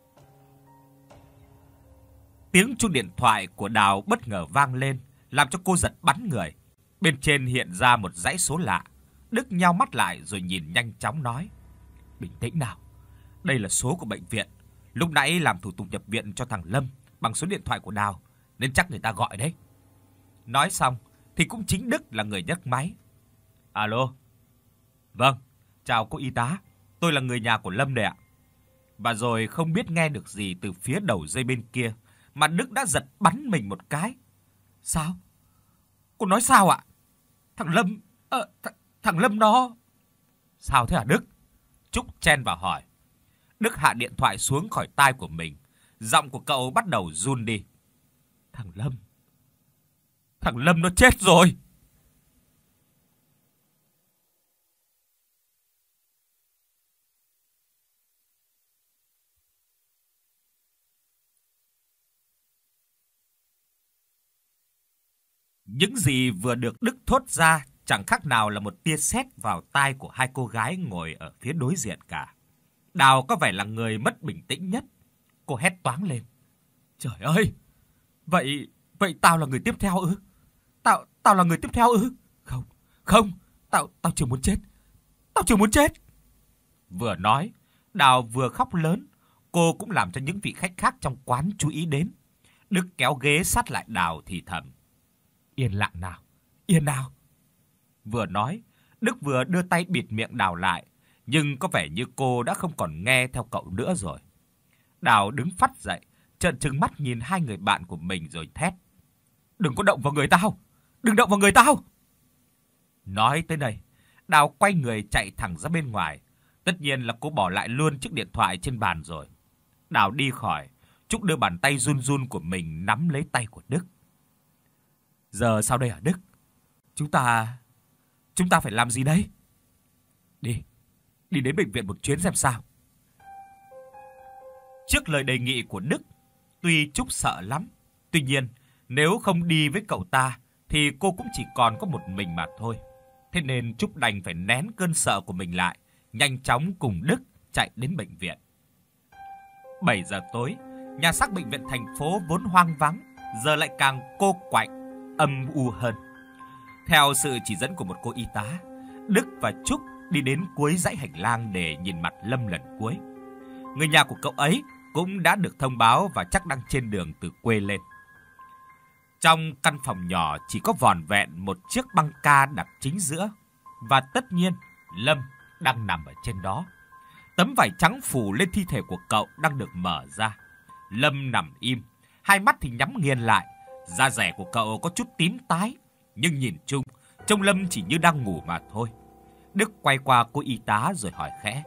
A: Tiếng chuông điện thoại của Đào bất ngờ vang lên, làm cho cô giật bắn người. Bên trên hiện ra một dãy số lạ. Đức nheo mắt lại rồi nhìn nhanh chóng nói: "Bình tĩnh nào, đây là số của bệnh viện. Lúc nãy làm thủ tục nhập viện cho thằng Lâm bằng số điện thoại của Đào, nên chắc người ta gọi đấy." Nói xong thì cũng chính Đức là người nhấc máy. "Alo." "Vâng, chào cô y tá, tôi là người nhà của Lâm đây ạ." Và rồi không biết nghe được gì từ phía đầu dây bên kia mà Đức đã giật bắn mình một cái. "Sao? Cô nói sao ạ? Thằng Lâm, à, th thằng Lâm nó..." "Sao thế hả Đức?" Trúc chen vào hỏi. Đức hạ điện thoại xuống khỏi tai của mình, giọng của cậu bắt đầu run đi. "Thằng Lâm, thằng Lâm nó chết rồi." Những gì vừa được Đức thốt ra chẳng khác nào là một tia sét vào tai của hai cô gái ngồi ở phía đối diện cả. Đào có vẻ là người mất bình tĩnh nhất. Cô hét toáng lên. Trời ơi! Vậy, vậy tao là người tiếp theo ư? Tao, tao là người tiếp theo ư? Không, không, tao, tao chưa muốn chết. Tao chưa muốn chết. Vừa nói, Đào vừa khóc lớn. Cô cũng làm cho những vị khách khác trong quán chú ý đến. Đức kéo ghế sát lại Đào thì thầm. Yên lặng nào, yên nào. Vừa nói, Đức vừa đưa tay bịt miệng Đào lại. Nhưng có vẻ như cô đã không còn nghe theo cậu nữa rồi. Đào đứng phắt dậy, trợn trừng mắt nhìn hai người bạn của mình rồi thét. Đừng có động vào người tao! Đừng động vào người tao! Nói tới đây, Đào quay người chạy thẳng ra bên ngoài. Tất nhiên là cô bỏ lại luôn chiếc điện thoại trên bàn rồi. Đào đi khỏi, Trúc đưa bàn tay run run của mình nắm lấy tay của Đức. Giờ sao đây hả Đức? Chúng ta... Chúng ta phải làm gì đây? Đi, đi đến bệnh viện một chuyến xem sao. Trước lời đề nghị của Đức, tuy Trúc sợ lắm, tuy nhiên nếu không đi với cậu ta thì cô cũng chỉ còn có một mình mà thôi. Thế nên Trúc đành phải nén cơn sợ của mình lại, nhanh chóng cùng Đức chạy đến bệnh viện. bảy giờ tối, nhà xác bệnh viện thành phố vốn hoang vắng, giờ lại càng cô quạnh, âm u hơn. Theo sự chỉ dẫn của một cô y tá, Đức và Trúc đi đến cuối dãy hành lang để nhìn mặt Lâm lần cuối. Người nhà của cậu ấy cũng đã được thông báo và chắc đang trên đường từ quê lên. Trong căn phòng nhỏ chỉ có vỏn vẹn một chiếc băng ca đặt chính giữa. Và tất nhiên, Lâm đang nằm ở trên đó. Tấm vải trắng phủ lên thi thể của cậu đang được mở ra. Lâm nằm im, hai mắt thì nhắm nghiền lại. Da dẻ của cậu có chút tím tái, nhưng nhìn chung, trông Lâm chỉ như đang ngủ mà thôi. Đức quay qua cô y tá rồi hỏi khẽ.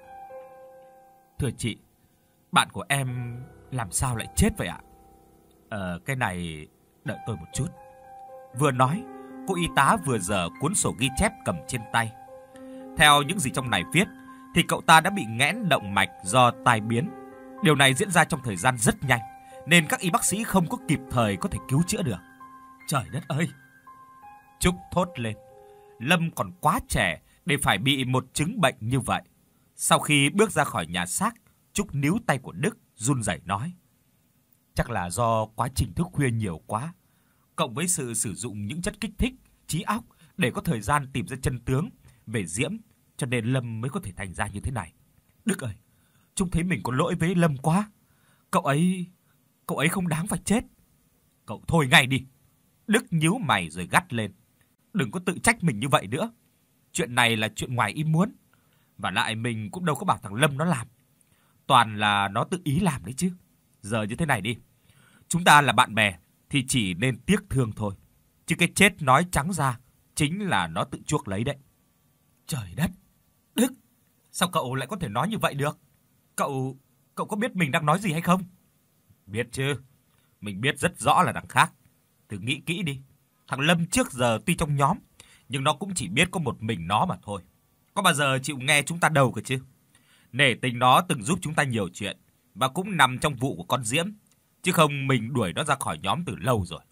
A: Thưa chị, bạn của em làm sao lại chết vậy ạ? Ờ, cái này... Đợi tôi một chút. Vừa nói, cô y tá vừa giở cuốn sổ ghi chép cầm trên tay. Theo những gì trong này viết, thì cậu ta đã bị nghẽn động mạch do tai biến. Điều này diễn ra trong thời gian rất nhanh, nên các y bác sĩ không có kịp thời có thể cứu chữa được. Trời đất ơi! Trúc thốt lên. Lâm còn quá trẻ để phải bị một chứng bệnh như vậy. Sau khi bước ra khỏi nhà xác, Trúc níu tay của Đức, run rẩy nói. Chắc là do quá trình thức khuya nhiều quá, cộng với sự sử dụng những chất kích thích, trí óc để có thời gian tìm ra chân tướng về Diễm, cho nên Lâm mới có thể thành ra như thế này. Đức ơi, chúng thấy mình có lỗi với Lâm quá. Cậu ấy, cậu ấy không đáng phải chết. Cậu thôi ngay đi. Đức nhíu mày rồi gắt lên. Đừng có tự trách mình như vậy nữa. Chuyện này là chuyện ngoài ý muốn. Và lại mình cũng đâu có bảo thằng Lâm nó làm. Toàn là nó tự ý làm đấy chứ. Giờ như thế này đi. Chúng ta là bạn bè thì chỉ nên tiếc thương thôi. Chứ cái chết nói trắng ra chính là nó tự chuốc lấy đấy. Trời đất! Đức! Sao cậu lại có thể nói như vậy được? Cậu... Cậu có biết mình đang nói gì hay không? Biết chứ. Mình biết rất rõ là đằng khác. Thử nghĩ kỹ đi. Thằng Lâm trước giờ tuy trong nhóm, nhưng nó cũng chỉ biết có một mình nó mà thôi. Có bao giờ chịu nghe chúng ta đâu cơ chứ? Nể tình nó từng giúp chúng ta nhiều chuyện, và cũng nằm trong vụ của con Diễm, chứ không mình đuổi nó ra khỏi nhóm từ lâu rồi.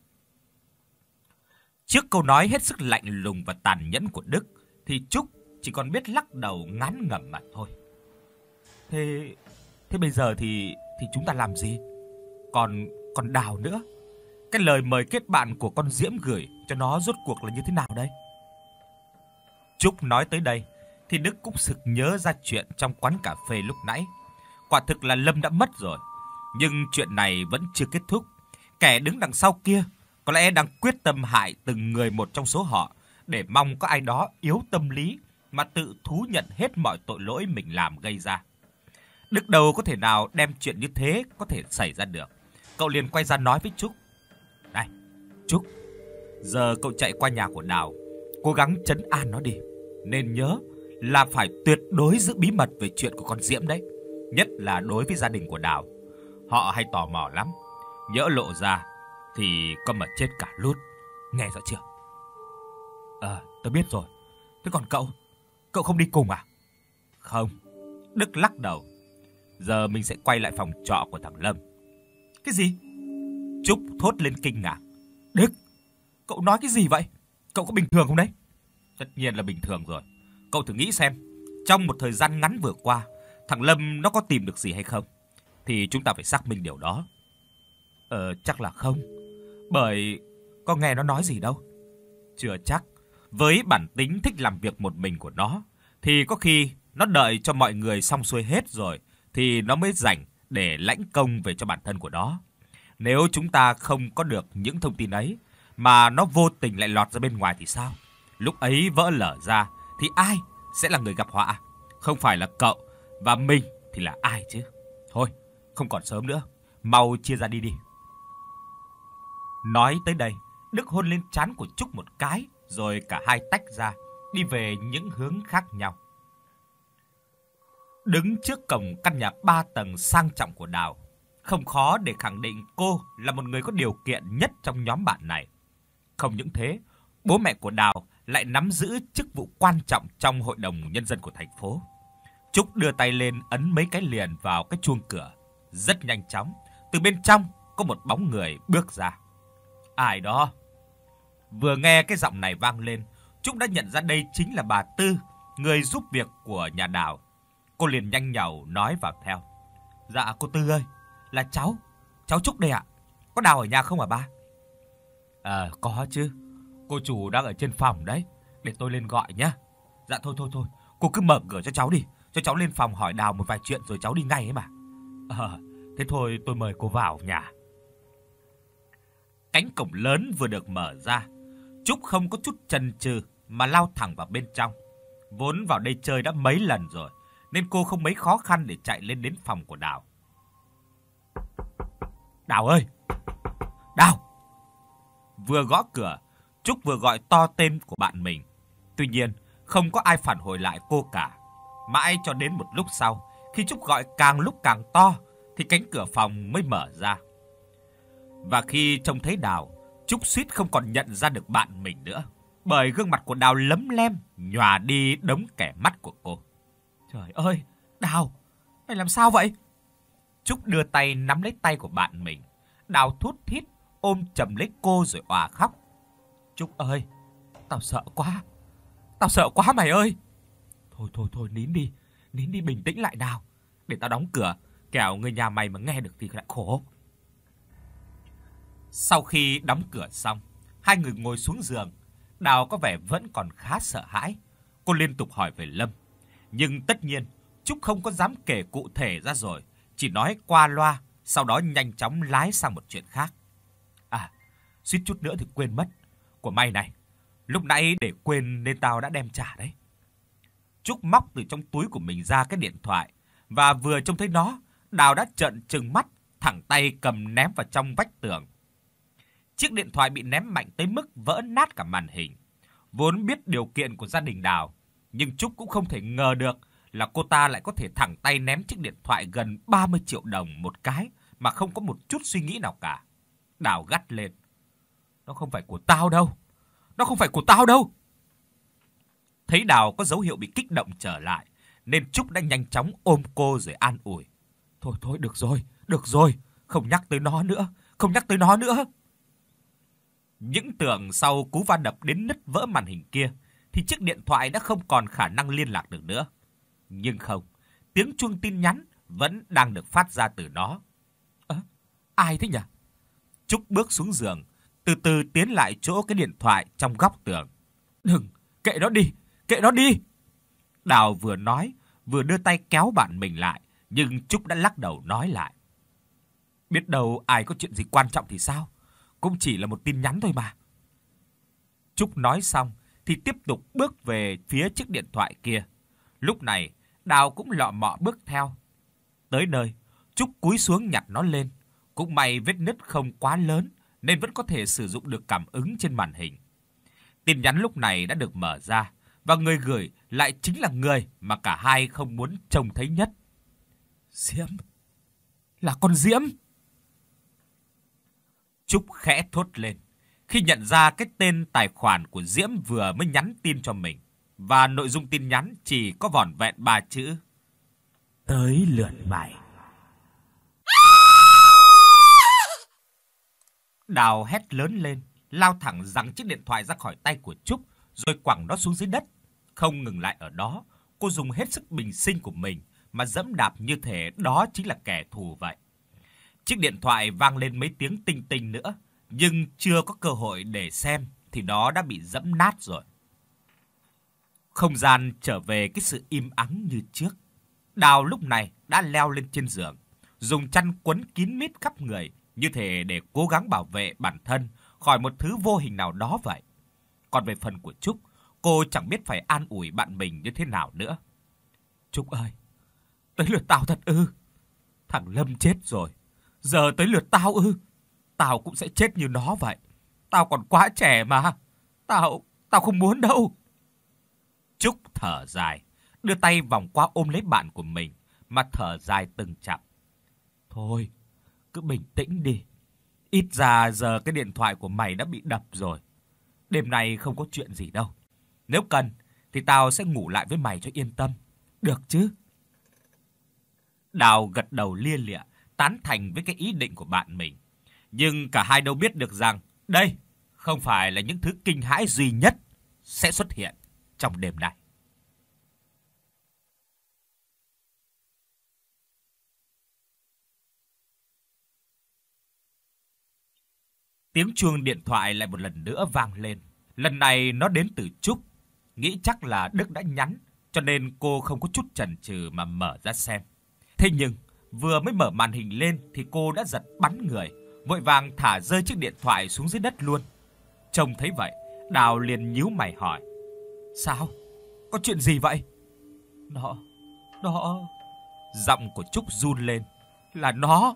A: Trước câu nói hết sức lạnh lùng và tàn nhẫn của Đức, thì Trúc chỉ còn biết lắc đầu ngán ngẩm mà thôi. Thế thế bây giờ thì thì chúng ta làm gì? Còn còn Đào nữa. Cái lời mời kết bạn của con Diễm gửi cho nó rốt cuộc là như thế nào đây? Trúc nói tới đây thì Đức cũng sực nhớ ra chuyện trong quán cà phê lúc nãy. Quả thực là Lâm đã mất rồi, nhưng chuyện này vẫn chưa kết thúc. Kẻ đứng đằng sau kia có lẽ đang quyết tâm hại từng người một trong số họ, để mong có ai đó yếu tâm lý mà tự thú nhận hết mọi tội lỗi mình làm gây ra. Đức đâu có thể nào đem chuyện như thế có thể xảy ra được. Cậu liền quay ra nói với Trúc. Này, Trúc, giờ cậu chạy qua nhà của Đào, cố gắng trấn an nó đi. Nên nhớ là phải tuyệt đối giữ bí mật về chuyện của con Diễm đấy. Nhất là đối với gia đình của Đào. Họ hay tò mò lắm. Nhỡ lộ ra thì có mà chết cả lút. Nghe rõ chưa? Ờ, tôi biết rồi. Thế còn cậu? Cậu không đi cùng à? Không. Đức lắc đầu. Giờ mình sẽ quay lại phòng trọ của thằng Lâm. Cái gì? Trúc thốt lên kinh ngạc. Đức,
B: Cậu nói cái gì vậy? Cậu có bình thường không đấy?
A: Tất nhiên là bình thường rồi. Cậu thử nghĩ xem, trong một thời gian ngắn vừa qua, thằng Lâm nó có tìm được gì hay không? Thì chúng ta phải xác minh điều đó.
B: Ờ, chắc là không. Bởi có nghe nó nói gì đâu.
A: Chưa chắc. Với bản tính thích làm việc một mình của nó, thì có khi nó đợi cho mọi người xong xuôi hết rồi thì nó mới rảnh để lãnh công về cho bản thân của nó. Nếu chúng ta không có được những thông tin ấy mà nó vô tình lại lọt ra bên ngoài thì sao? Lúc ấy vỡ lở ra thì ai sẽ là người gặp họa? Không phải là cậu và mình thì là ai chứ? Thôi, không còn sớm nữa, mau chia ra đi đi. Nói tới đây, Đức hôn lên trán của Trúc một cái, rồi cả hai tách ra, đi về những hướng khác nhau. Đứng trước cổng căn nhà ba tầng sang trọng của Đào, không khó để khẳng định cô là một người có điều kiện nhất trong nhóm bạn này. Không những thế, bố mẹ của Đào lại nắm giữ chức vụ quan trọng trong hội đồng nhân dân của thành phố. Trúc đưa tay lên ấn mấy cái liền vào cái chuông cửa. Rất nhanh chóng, từ bên trong có một bóng người bước ra. Ai đó? Vừa nghe cái giọng này vang lên, Trúc đã nhận ra đây chính là bà Tư, người giúp việc của nhà Đào. Cô liền nhanh nhảu nói vào theo. Dạ cô Tư ơi, là cháu, cháu Trúc đây ạ. Có Đào ở nhà không hả ba?
B: Ờ, có chứ. Cô chủ đang ở trên phòng đấy, để tôi lên gọi nhé.
A: Dạ thôi thôi thôi, cô cứ mở cửa cho cháu đi, cho cháu lên phòng hỏi Đào một vài chuyện rồi cháu đi ngay ấy mà.
B: Ờ, thế thôi tôi mời cô vào nhà.
A: Cánh cổng lớn vừa được mở ra, Trúc không có chút chần chừ mà lao thẳng vào bên trong. Vốn vào đây chơi đã mấy lần rồi, nên cô không mấy khó khăn để chạy lên đến phòng của Đào. Đào ơi! Đào! Vừa gõ cửa, Trúc vừa gọi to tên của bạn mình. Tuy nhiên, không có ai phản hồi lại cô cả. Mãi cho đến một lúc sau, khi Trúc gọi càng lúc càng to, thì cánh cửa phòng mới mở ra. Và khi trông thấy Đào, Trúc suýt không còn nhận ra được bạn mình nữa, bởi gương mặt của Đào lấm lem, nhòa đi đống kẻ mắt của cô.
B: Trời ơi, Đào, mày làm sao vậy?
A: Trúc đưa tay nắm lấy tay của bạn mình. Đào thút thít ôm chầm lấy cô rồi òa khóc.
B: Trúc ơi, tao sợ quá. Tao sợ quá mày ơi. Thôi thôi thôi nín đi, nín đi bình tĩnh lại Đào. Để tao đóng cửa, kẻo người nhà mày mà nghe được thì lại khổ.
A: Sau khi đóng cửa xong, hai người ngồi xuống giường. Đào có vẻ vẫn còn khá sợ hãi. Cô liên tục hỏi về Lâm. Nhưng tất nhiên, Trúc không có dám kể cụ thể ra rồi, chỉ nói qua loa, sau đó nhanh chóng lái sang một chuyện khác. À, suýt chút nữa thì quên mất. Của mày này, lúc nãy để quên nên tao đã đem trả đấy. Trúc móc từ trong túi của mình ra cái điện thoại, và vừa trông thấy nó, Đào đã trợn trừng mắt, thẳng tay cầm ném vào trong vách tường. Chiếc điện thoại bị ném mạnh tới mức vỡ nát cả màn hình. Vốn biết điều kiện của gia đình Đào, nhưng Trúc cũng không thể ngờ được là cô ta lại có thể thẳng tay ném chiếc điện thoại gần ba mươi triệu đồng một cái mà không có một chút suy nghĩ nào cả. Đào gắt lên.
B: Nó không phải của tao đâu. Nó không phải của tao đâu.
A: Thấy Đào có dấu hiệu bị kích động trở lại, nên Trúc đã nhanh chóng ôm cô rồi an ủi.
B: Thôi thôi được rồi, được rồi, không nhắc tới nó nữa, không nhắc tới nó nữa.
A: Những tưởng sau cú va đập đến nứt vỡ màn hình kia thì chiếc điện thoại đã không còn khả năng liên lạc được nữa. Nhưng không, tiếng chuông tin nhắn vẫn đang được phát ra từ nó.
B: Ơ, à, ai thế nhỉ?
A: Trúc bước xuống giường, từ từ tiến lại chỗ cái điện thoại trong góc tường.
B: Đừng, kệ nó đi, kệ nó đi.
A: Đào vừa nói, vừa đưa tay kéo bạn mình lại, nhưng Trúc đã lắc đầu nói lại.
B: Biết đâu ai có chuyện gì quan trọng thì sao? Cũng chỉ là một tin nhắn thôi mà.
A: Trúc nói xong thì tiếp tục bước về phía chiếc điện thoại kia. Lúc này, Đào cũng lọ mọ bước theo. Tới nơi, Trúc cúi xuống nhặt nó lên. Cũng may vết nứt không quá lớn nên vẫn có thể sử dụng được cảm ứng trên màn hình. Tin nhắn lúc này đã được mở ra, và người gửi lại chính là người mà cả hai không muốn trông thấy nhất.
B: Diễm, là con Diễm.
A: Trúc khẽ thốt lên khi nhận ra cái tên tài khoản của Diễm vừa mới nhắn tin cho mình, và nội dung tin nhắn chỉ có vỏn vẹn ba chữ: tới lượt mày. Đào hét lớn lên, lao thẳng giằng chiếc điện thoại ra khỏi tay của Trúc rồi quẳng nó xuống dưới đất. Không ngừng lại ở đó, cô dùng hết sức bình sinh của mình mà giẫm đạp như thể đó chính là kẻ thù vậy. Chiếc điện thoại vang lên mấy tiếng tinh tinh nữa, nhưng chưa có cơ hội để xem thì nó đã bị giẫm nát rồi. Không gian trở về cái sự im ắng như trước. Đào lúc này đã leo lên trên giường, dùng chăn quấn kín mít khắp người như thể để cố gắng bảo vệ bản thân khỏi một thứ vô hình nào đó vậy. Còn về phần của Trúc, cô chẳng biết phải an ủi bạn mình như thế nào nữa. Trúc ơi, tới lượt tao thật ư? Thằng Lâm chết rồi, giờ tới lượt tao ư? Tao cũng sẽ chết như nó vậy. Tao còn quá trẻ mà. Tao, tao không muốn đâu. Trúc thở dài, đưa tay vòng qua ôm lấy bạn của mình mà thở dài từng chặp. Thôi, cứ bình tĩnh đi. Ít ra giờ cái điện thoại của mày đã bị đập rồi. Đêm nay không có chuyện gì đâu. Nếu cần thì tao sẽ ngủ lại với mày cho yên tâm. Được chứ? Đào gật đầu lia lịa, tán thành với cái ý định của bạn mình. Nhưng cả hai đâu biết được rằng đây không phải là những thứ kinh hãi duy nhất sẽ xuất hiện trong đêm nay. Tiếng chuông điện thoại lại một lần nữa vang lên. Lần này nó đến từ Trúc. Nghĩ chắc là Đức đã nhắn, cho nên cô không có chút chần chừ mà mở ra xem. Thế nhưng, vừa mới mở màn hình lên thì cô đã giật bắn người, vội vàng thả rơi chiếc điện thoại xuống dưới đất luôn. Trông thấy vậy, Đào liền nhíu mày hỏi. Sao? Có chuyện gì vậy? Nó... nó... Giọng của Trúc run lên. Là nó...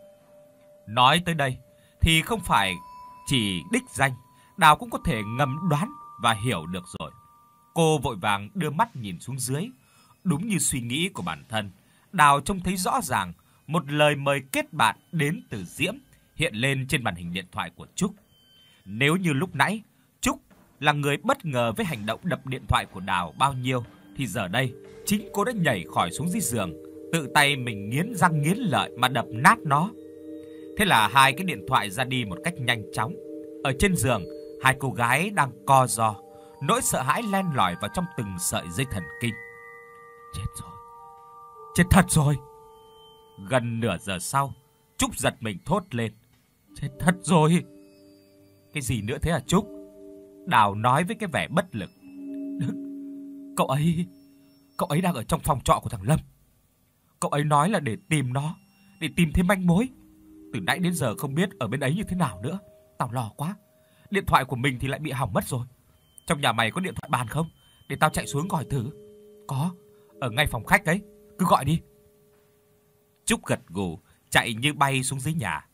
A: Nói tới đây thì không phải chỉ đích danh, Đào cũng có thể ngầm đoán và hiểu được rồi. Cô vội vàng đưa mắt nhìn xuống dưới. Đúng như suy nghĩ của bản thân, Đào trông thấy rõ ràng một lời mời kết bạn đến từ Diễm hiện lên trên màn hình điện thoại của Trúc. Nếu như lúc nãy Trúc là người bất ngờ với hành động đập điện thoại của Đào bao nhiêu, thì giờ đây chính cô đã nhảy khỏi xuống dưới giường, tự tay mình nghiến răng nghiến lợi mà đập nát nó. Thế là hai cái điện thoại ra đi một cách nhanh chóng. Ở trên giường, hai cô gái đang co ro, nỗi sợ hãi len lỏi vào trong từng sợi dây thần kinh. Chết rồi, chết thật rồi. Gần nửa giờ sau, Trúc giật mình thốt lên. Chết thật rồi. Cái gì nữa thế hả Trúc? Đào nói với cái vẻ bất lực. Đức, cậu ấy, cậu ấy đang ở trong phòng trọ của thằng Lâm. Cậu ấy nói là để tìm nó, để tìm thêm manh mối. Từ nãy đến giờ không biết ở bên ấy như thế nào nữa. Tao lo quá. Điện thoại của mình thì lại bị hỏng mất rồi. Trong nhà mày có điện thoại bàn không? Để tao chạy xuống gọi thử. Có, ở ngay phòng khách ấy. Cứ gọi đi. Trúc gật gù, chạy như bay xuống dưới nhà.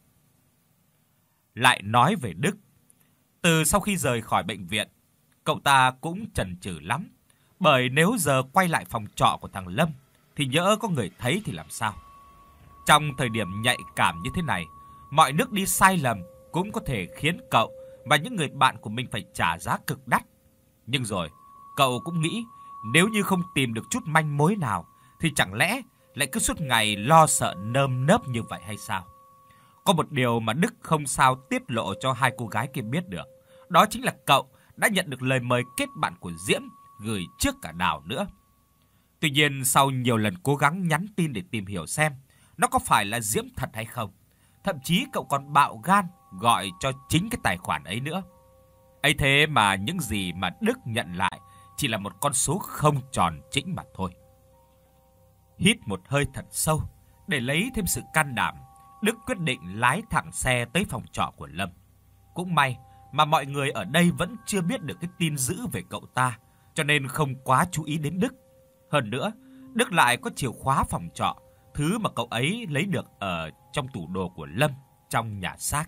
A: Lại nói về Đức. Từ sau khi rời khỏi bệnh viện, cậu ta cũng chần chừ lắm. Bởi nếu giờ quay lại phòng trọ của thằng Lâm thì nhỡ có người thấy thì làm sao? Trong thời điểm nhạy cảm như thế này, mọi nước đi sai lầm cũng có thể khiến cậu và những người bạn của mình phải trả giá cực đắt. Nhưng rồi, cậu cũng nghĩ nếu như không tìm được chút manh mối nào thì chẳng lẽ lại cứ suốt ngày lo sợ nơm nớp như vậy hay sao? Có một điều mà Đức không sao tiết lộ cho hai cô gái kia biết được. Đó chính là cậu đã nhận được lời mời kết bạn của Diễm gửi trước cả Đào nữa. Tuy nhiên sau nhiều lần cố gắng nhắn tin để tìm hiểu xem nó có phải là Diễm thật hay không, thậm chí cậu còn bạo gan gọi cho chính cái tài khoản ấy nữa. Ấy thế mà những gì mà Đức nhận lại chỉ là một con số không tròn chỉnh mà thôi. Hít một hơi thật sâu để lấy thêm sự can đảm, Đức quyết định lái thẳng xe tới phòng trọ của Lâm. Cũng may mà mọi người ở đây vẫn chưa biết được cái tin dữ về cậu ta, cho nên không quá chú ý đến Đức. Hơn nữa, Đức lại có chìa khóa phòng trọ, thứ mà cậu ấy lấy được ở trong tủ đồ của Lâm trong nhà xác.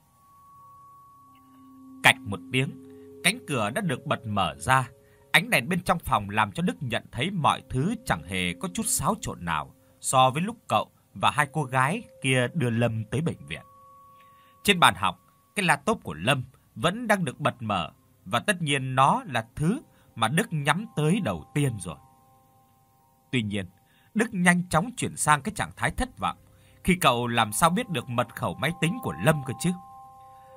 A: Cạch một tiếng, cánh cửa đã được bật mở ra. Ánh đèn bên trong phòng làm cho Đức nhận thấy mọi thứ chẳng hề có chút xáo trộn nào so với lúc cậu và hai cô gái kia đưa Lâm tới bệnh viện. Trên bàn học, cái laptop của Lâm vẫn đang được bật mở, và tất nhiên nó là thứ mà Đức nhắm tới đầu tiên rồi. Tuy nhiên, Đức nhanh chóng chuyển sang cái trạng thái thất vọng khi cậu làm sao biết được mật khẩu máy tính của Lâm cơ chứ.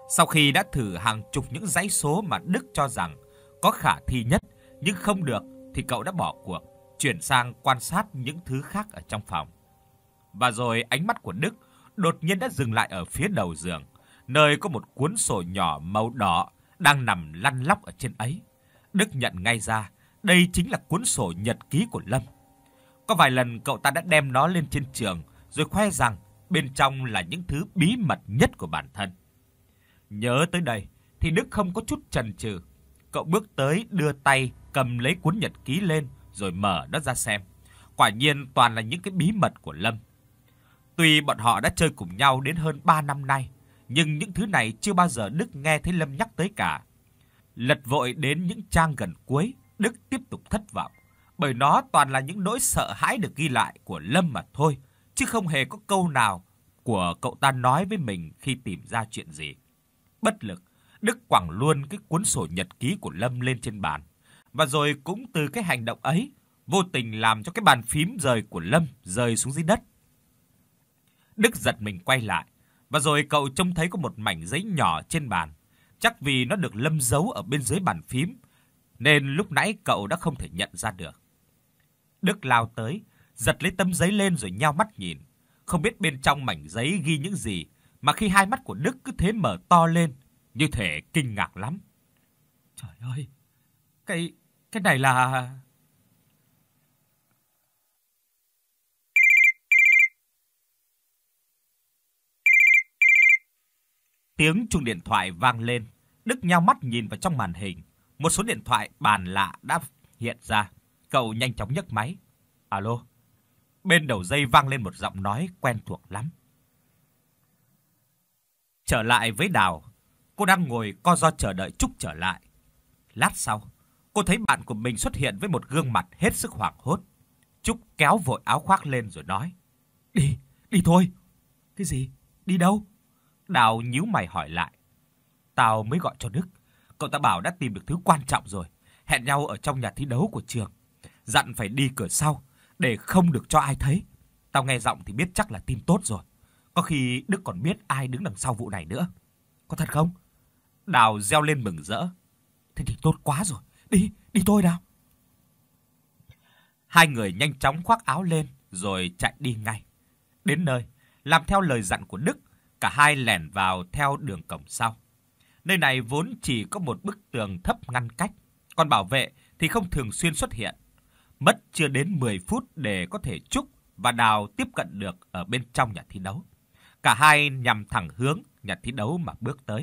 A: Sau khi đã thử hàng chục những dãy số mà Đức cho rằng có khả thi nhất nhưng không được thì cậu đã bỏ cuộc, chuyển sang quan sát những thứ khác ở trong phòng. Và rồi ánh mắt của Đức đột nhiên đã dừng lại ở phía đầu giường, nơi có một cuốn sổ nhỏ màu đỏ đang nằm lăn lóc ở trên ấy. Đức nhận ngay ra, đây chính là cuốn sổ nhật ký của Lâm. Có vài lần cậu ta đã đem nó lên trên trường rồi khoe rằng bên trong là những thứ bí mật nhất của bản thân. Nhớ tới đây thì Đức không có chút chần chừ. Cậu bước tới đưa tay cầm lấy cuốn nhật ký lên rồi mở nó ra xem. Quả nhiên toàn là những cái bí mật của Lâm. Tuy bọn họ đã chơi cùng nhau đến hơn ba năm nay, nhưng những thứ này chưa bao giờ Đức nghe thấy Lâm nhắc tới cả. Lật vội đến những trang gần cuối, Đức tiếp tục thất vọng, bởi nó toàn là những nỗi sợ hãi được ghi lại của Lâm mà thôi, chứ không hề có câu nào của cậu ta nói với mình khi tìm ra chuyện gì. Bất lực, Đức quẳng luôn cái cuốn sổ nhật ký của Lâm lên trên bàn, và rồi cũng từ cái hành động ấy, vô tình làm cho cái bàn phím rời của Lâm rơi xuống dưới đất. Đức giật mình quay lại, và rồi cậu trông thấy có một mảnh giấy nhỏ trên bàn. Chắc vì nó được Lâm giấu ở bên dưới bàn phím, nên lúc nãy cậu đã không thể nhận ra được. Đức lao tới, giật lấy tấm giấy lên rồi nheo mắt nhìn. Không biết bên trong mảnh giấy ghi những gì, mà khi hai mắt của Đức cứ thế mở to lên, như thể kinh ngạc lắm. Trời ơi, cái, cái này là... Tiếng chuông điện thoại vang lên. Đức nheo mắt nhìn vào trong màn hình. Một số điện thoại bàn lạ đã hiện ra. Cậu nhanh chóng nhấc máy. Alo. Bên đầu dây vang lên một giọng nói quen thuộc lắm. Trở lại với Đào, cô đang ngồi co ro chờ đợi Trúc trở lại. Lát sau, cô thấy bạn của mình xuất hiện với một gương mặt hết sức hoảng hốt. Trúc kéo vội áo khoác lên rồi nói. Đi, đi thôi. Cái gì? Đi đâu? Đào nhíu mày hỏi lại. Tao mới gọi cho Đức. Cậu ta bảo đã tìm được thứ quan trọng rồi. Hẹn nhau ở trong nhà thi đấu của trường. Dặn phải đi cửa sau để không được cho ai thấy. Tao nghe giọng thì biết chắc là tin tốt rồi. Có khi Đức còn biết ai đứng đằng sau vụ này nữa. Có thật không? Đào reo lên mừng rỡ. Thế thì tốt quá rồi. Đi, đi thôi Đào. Hai người nhanh chóng khoác áo lên rồi chạy đi ngay. Đến nơi, làm theo lời dặn của Đức, cả hai lẻn vào theo đường cổng sau. Nơi này vốn chỉ có một bức tường thấp ngăn cách, còn bảo vệ thì không thường xuyên xuất hiện. Mất chưa đến mười phút để có thể Trúc và Đào tiếp cận được ở bên trong nhà thi đấu. Cả hai nhằm thẳng hướng nhà thi đấu mà bước tới.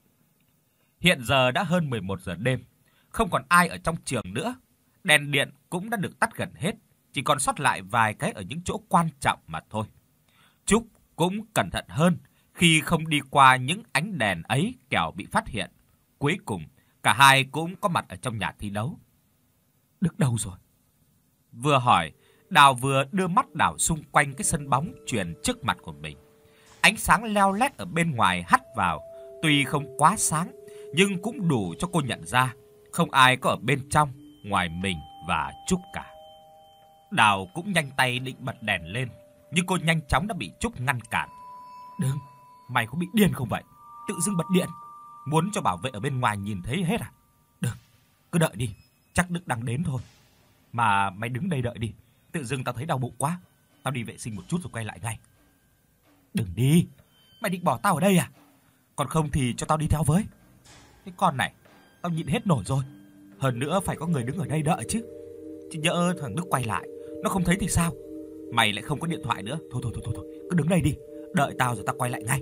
A: Hiện giờ đã hơn mười một giờ đêm, không còn ai ở trong trường nữa. Đèn điện cũng đã được tắt gần hết, chỉ còn sót lại vài cái ở những chỗ quan trọng mà thôi. Trúc cũng cẩn thận hơn khi không đi qua những ánh đèn ấy kẻo bị phát hiện. Cuối cùng, cả hai cũng có mặt ở trong nhà thi đấu. Đức đâu rồi? Vừa hỏi, Đào vừa đưa mắt đảo xung quanh cái sân bóng chuyền trước mặt của mình. Ánh sáng leo lét ở bên ngoài hắt vào, tuy không quá sáng, nhưng cũng đủ cho cô nhận ra không ai có ở bên trong ngoài mình và Trúc cả. Đào cũng nhanh tay định bật đèn lên, nhưng cô nhanh chóng đã bị Trúc ngăn cản. Đừng, mày có bị điên không vậy? Tự dưng bật điện, muốn cho bảo vệ ở bên ngoài nhìn thấy hết à? Đừng, cứ đợi đi, chắc Đức đang đến thôi. Mà mày đứng đây đợi đi, tự dưng tao thấy đau bụng quá. Tao đi vệ sinh một chút rồi quay lại ngay. Đừng đi, mày định bỏ tao ở đây à? Còn không thì cho tao đi theo với. Cái con này, tao nhịn hết nổi rồi. Hơn nữa phải có người đứng ở đây đợi chứ. Chứ nhỡ thằng Đức quay lại, nó không thấy thì sao? Mày lại không có điện thoại nữa. Thôi thôi thôi thôi, thôi. Cứ đứng đây đi, đợi tao rồi tao quay lại ngay.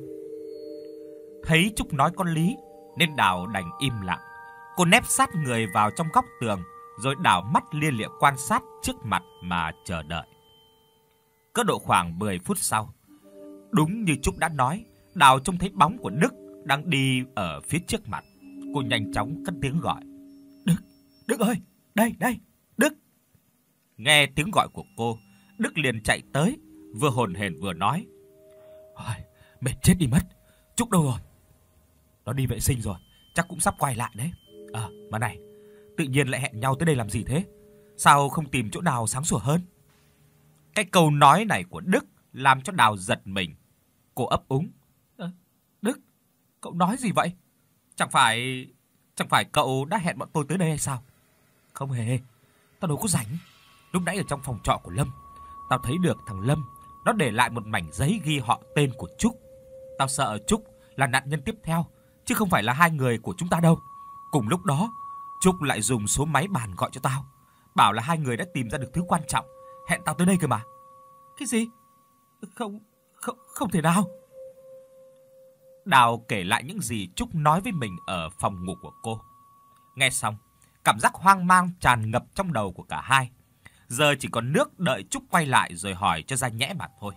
A: Thấy Trúc nói có lý nên Đào đành im lặng. Cô nép sát người vào trong góc tường rồi đảo mắt lia lịa quan sát trước mặt mà chờ đợi. Cỡ độ khoảng mười phút sau, đúng như Trúc đã nói, Đào trông thấy bóng của Đức đang đi ở phía trước mặt. Cô nhanh chóng cất tiếng gọi. Đức, Đức ơi, đây, đây, Đức. Nghe tiếng gọi của cô, Đức liền chạy tới, vừa hồn hển vừa nói. Ôi, mệt chết đi mất, Trúc đâu rồi? Nó đi vệ sinh rồi, chắc cũng sắp quay lại đấy. À, mà này, tự nhiên lại hẹn nhau tới đây làm gì thế? Sao không tìm chỗ nào sáng sủa hơn? Cái câu nói này của Đức làm cho Đào giật mình. Cô ấp úng. À, Đức, cậu
B: Cậu nói gì vậy? Chẳng phải... Chẳng phải cậu đã hẹn bọn tôi tới đây hay sao? Không hề, tao đâu có rảnh. Lúc nãy ở trong phòng trọ của Lâm, tao thấy được thằng Lâm nó để lại một mảnh giấy ghi họ tên của Trúc. Tao sợ Trúc là nạn nhân tiếp theo, chứ không phải là hai người của chúng ta đâu. Cùng lúc đó, Trúc lại dùng số máy bàn gọi cho tao, bảo là hai người đã tìm ra được thứ quan trọng, hẹn tao tới đây cơ mà. Cái gì? Không, không, không thể nào. Đào kể lại những gì Trúc nói với mình ở phòng ngủ của cô. Nghe xong, cảm giác hoang mang tràn ngập trong đầu của cả hai. Giờ chỉ còn nước đợi Trúc quay lại rồi hỏi cho ra nhẽ mà thôi.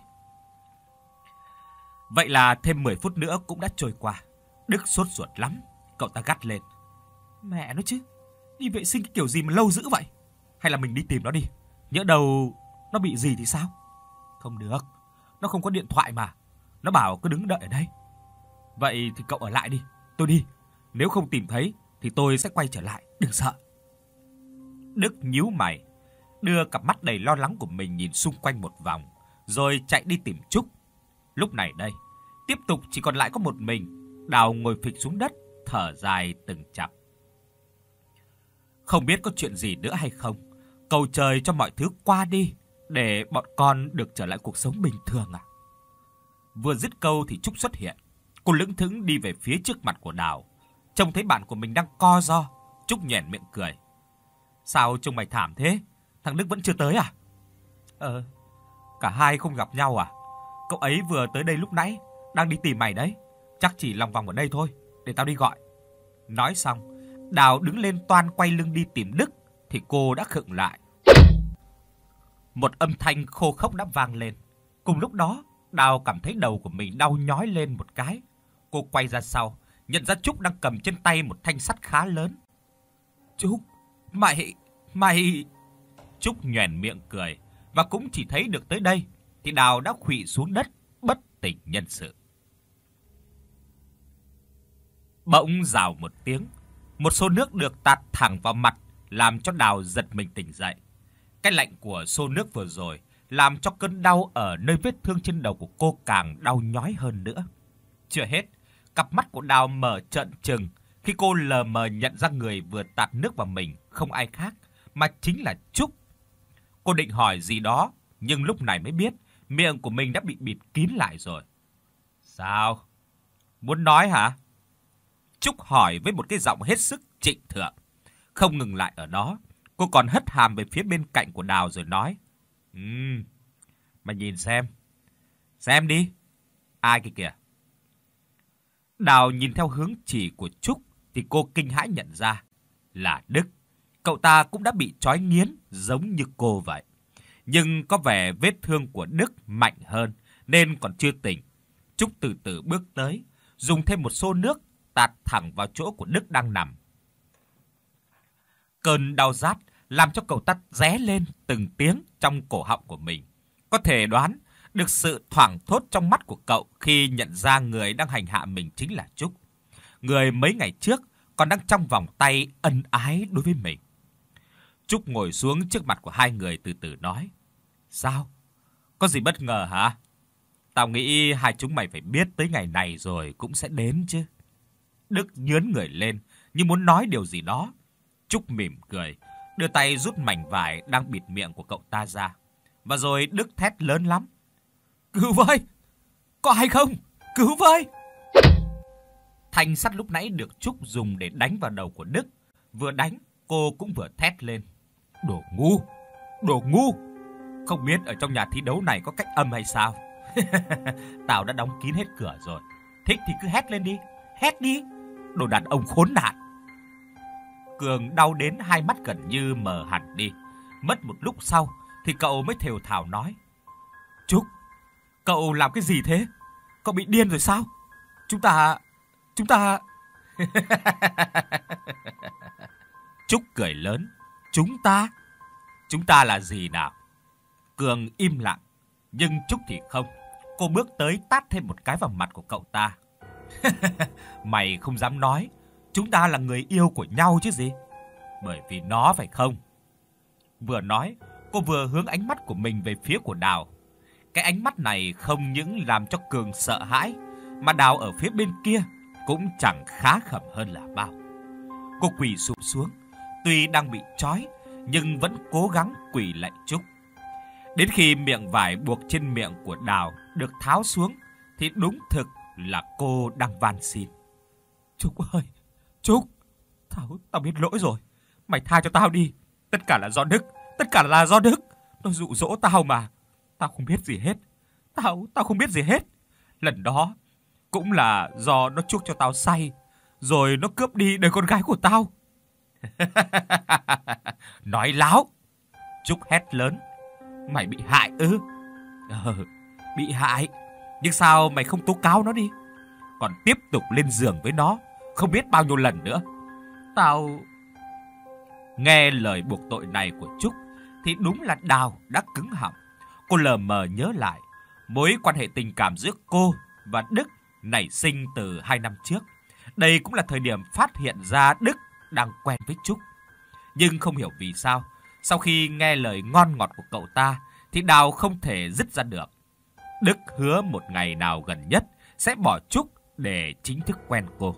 B: Vậy là thêm mười phút nữa cũng đã trôi qua. Đức sốt ruột lắm, cậu ta gắt lên. Mẹ nó chứ, đi vệ sinh cái kiểu gì mà lâu dữ vậy? Hay là mình đi tìm nó đi, nhỡ đâu nó bị gì thì sao? Không được, nó không có điện thoại mà. Nó bảo cứ đứng đợi ở đây. Vậy thì cậu ở lại đi, tôi đi. Nếu không tìm thấy thì tôi sẽ quay trở lại, đừng sợ. Đức nhíu mày, đưa cặp mắt đầy lo lắng của mình nhìn xung quanh một vòng, rồi chạy đi tìm Trúc. Lúc này đây, tiếp tục chỉ còn lại có một mình. Đào ngồi phịch xuống đất, thở dài từng chập. Không biết có chuyện gì nữa hay không, cầu trời cho mọi thứ qua đi, để bọn con được trở lại cuộc sống bình thường à. Vừa dứt câu thì Trúc xuất hiện. Cô lững thững đi về phía trước mặt của Đào. Trông thấy bạn của mình đang co ro, Trúc nhoẻn miệng cười. Sao trông mày thảm thế? Thằng Đức vẫn chưa tới à? Ờ, cả hai không gặp nhau à? Cậu ấy vừa tới đây lúc nãy, đang đi tìm mày đấy. Chắc chỉ lòng vòng ở đây thôi, để tao đi gọi. Nói xong, Đào đứng lên toan quay lưng đi tìm Đức, thì cô đã khựng lại. Một âm thanh khô khốc đã vang lên. Cùng lúc đó, Đào cảm thấy đầu của mình đau nhói lên một cái. Cô quay ra sau, nhận ra Trúc đang cầm trên tay một thanh sắt khá lớn. Trúc, mày, mày... Trúc nhoẻn miệng cười, và cũng chỉ thấy được tới đây, thì Đào đã khuỵu xuống đất, bất tỉnh nhân sự. Bỗng rào một tiếng, một xô nước được tạt thẳng vào mặt, làm cho Đào giật mình tỉnh dậy. Cái lạnh của xô nước vừa rồi làm cho cơn đau ở nơi vết thương trên đầu của cô càng đau nhói hơn nữa. Chưa hết, cặp mắt của Đào mở trợn trừng khi cô lờ mờ nhận ra người vừa tạt nước vào mình không ai khác mà chính là Trúc. Cô định hỏi gì đó, nhưng lúc này mới biết miệng của mình đã bị bịt kín lại rồi. Sao? Muốn nói hả? Trúc hỏi với một cái giọng hết sức trịnh thượng. Không ngừng lại ở đó, cô còn hất hàm về phía bên cạnh của Đào rồi nói. Ừm, mày nhìn xem. Xem đi. Ai kia kìa? Đào nhìn theo hướng chỉ của Trúc thì cô kinh hãi nhận ra là Đức. Cậu ta cũng đã bị trói nghiến giống như cô vậy. Nhưng có vẻ vết thương của Đức mạnh hơn nên còn chưa tỉnh. Trúc từ từ bước tới, dùng thêm một xô nước tạt thẳng vào chỗ của Đức đang nằm. Cơn đau rát làm cho cậu ta ré lên từng tiếng trong cổ họng của mình. Có thể đoán được sự thoảng thốt trong mắt của cậu khi nhận ra người đang hành hạ mình chính là Trúc. Người mấy ngày trước còn đang trong vòng tay ân ái đối với mình. Trúc ngồi xuống trước mặt của hai người từ từ nói. Sao? Có gì bất ngờ hả? Tao nghĩ hai chúng mày phải biết tới ngày này rồi cũng sẽ đến chứ. Đức nhướng người lên như muốn nói điều gì đó. Trúc mỉm cười, đưa tay rút mảnh vải đang bịt miệng của cậu ta ra. Và rồi Đức thét lớn lắm. Cứu với! Có ai không? Cứu với! Thanh sắt lúc nãy được Trúc dùng để đánh vào đầu của Đức. Vừa đánh, cô cũng vừa thét lên. Đồ ngu! Đồ ngu! Không biết ở trong nhà thi đấu này có cách âm hay sao? Tao đã đóng kín hết cửa rồi. Thích thì cứ hét lên đi. Hét đi! Đồ đàn ông khốn nạn! Cường đau đến hai mắt gần như mờ hẳn đi. Mất một lúc sau thì cậu mới thều thào nói. Trúc, cậu làm cái gì thế? Cậu bị điên rồi sao? Chúng ta... Chúng ta... Trúc cười lớn. Chúng ta? Chúng ta là gì nào? Cường im lặng. Nhưng Trúc thì không. Cô bước tới tát thêm một cái vào mặt của cậu ta. Mày không dám nói chúng ta là người yêu của nhau chứ gì? Bởi vì nó phải không? Vừa nói, cô vừa hướng ánh mắt của mình về phía của Đào. Cái ánh mắt này không những làm cho Cường sợ hãi, mà Đào ở phía bên kia cũng chẳng khá khẩm hơn là bao. Cô quỳ sụp xuống, tuy đang bị trói nhưng vẫn cố gắng quỳ lạy Trúc. Đến khi miệng vải buộc trên miệng của Đào được tháo xuống thì đúng thực là cô đang van xin. Trúc ơi, Trúc, tao, tao biết lỗi rồi. Mày tha cho tao đi. Tất cả là do Đức, tất cả là do Đức. Nó dụ dỗ tao mà. Tao không biết gì hết. Tao, tao không biết gì hết. Lần đó cũng là do nó chuốc cho tao say, rồi nó cướp đi đời con gái của tao. Nói láo. Trúc hét lớn. Mày bị hại ư? Ờ, bị hại. Nhưng sao mày không tố cáo nó đi? Còn tiếp tục lên giường với nó không biết bao nhiêu lần nữa. Tao... Nghe lời buộc tội này của Trúc thì đúng là Đào đã cứng họng. Cô lờ mờ nhớ lại mối quan hệ tình cảm giữa cô và Đức nảy sinh từ hai năm trước. Đây cũng là thời điểm phát hiện ra Đức đang quen với Trúc. Nhưng không hiểu vì sao, sau khi nghe lời ngon ngọt của cậu ta thì Đào không thể dứt ra được. Đức hứa một ngày nào gần nhất sẽ bỏ Trúc để chính thức quen cô.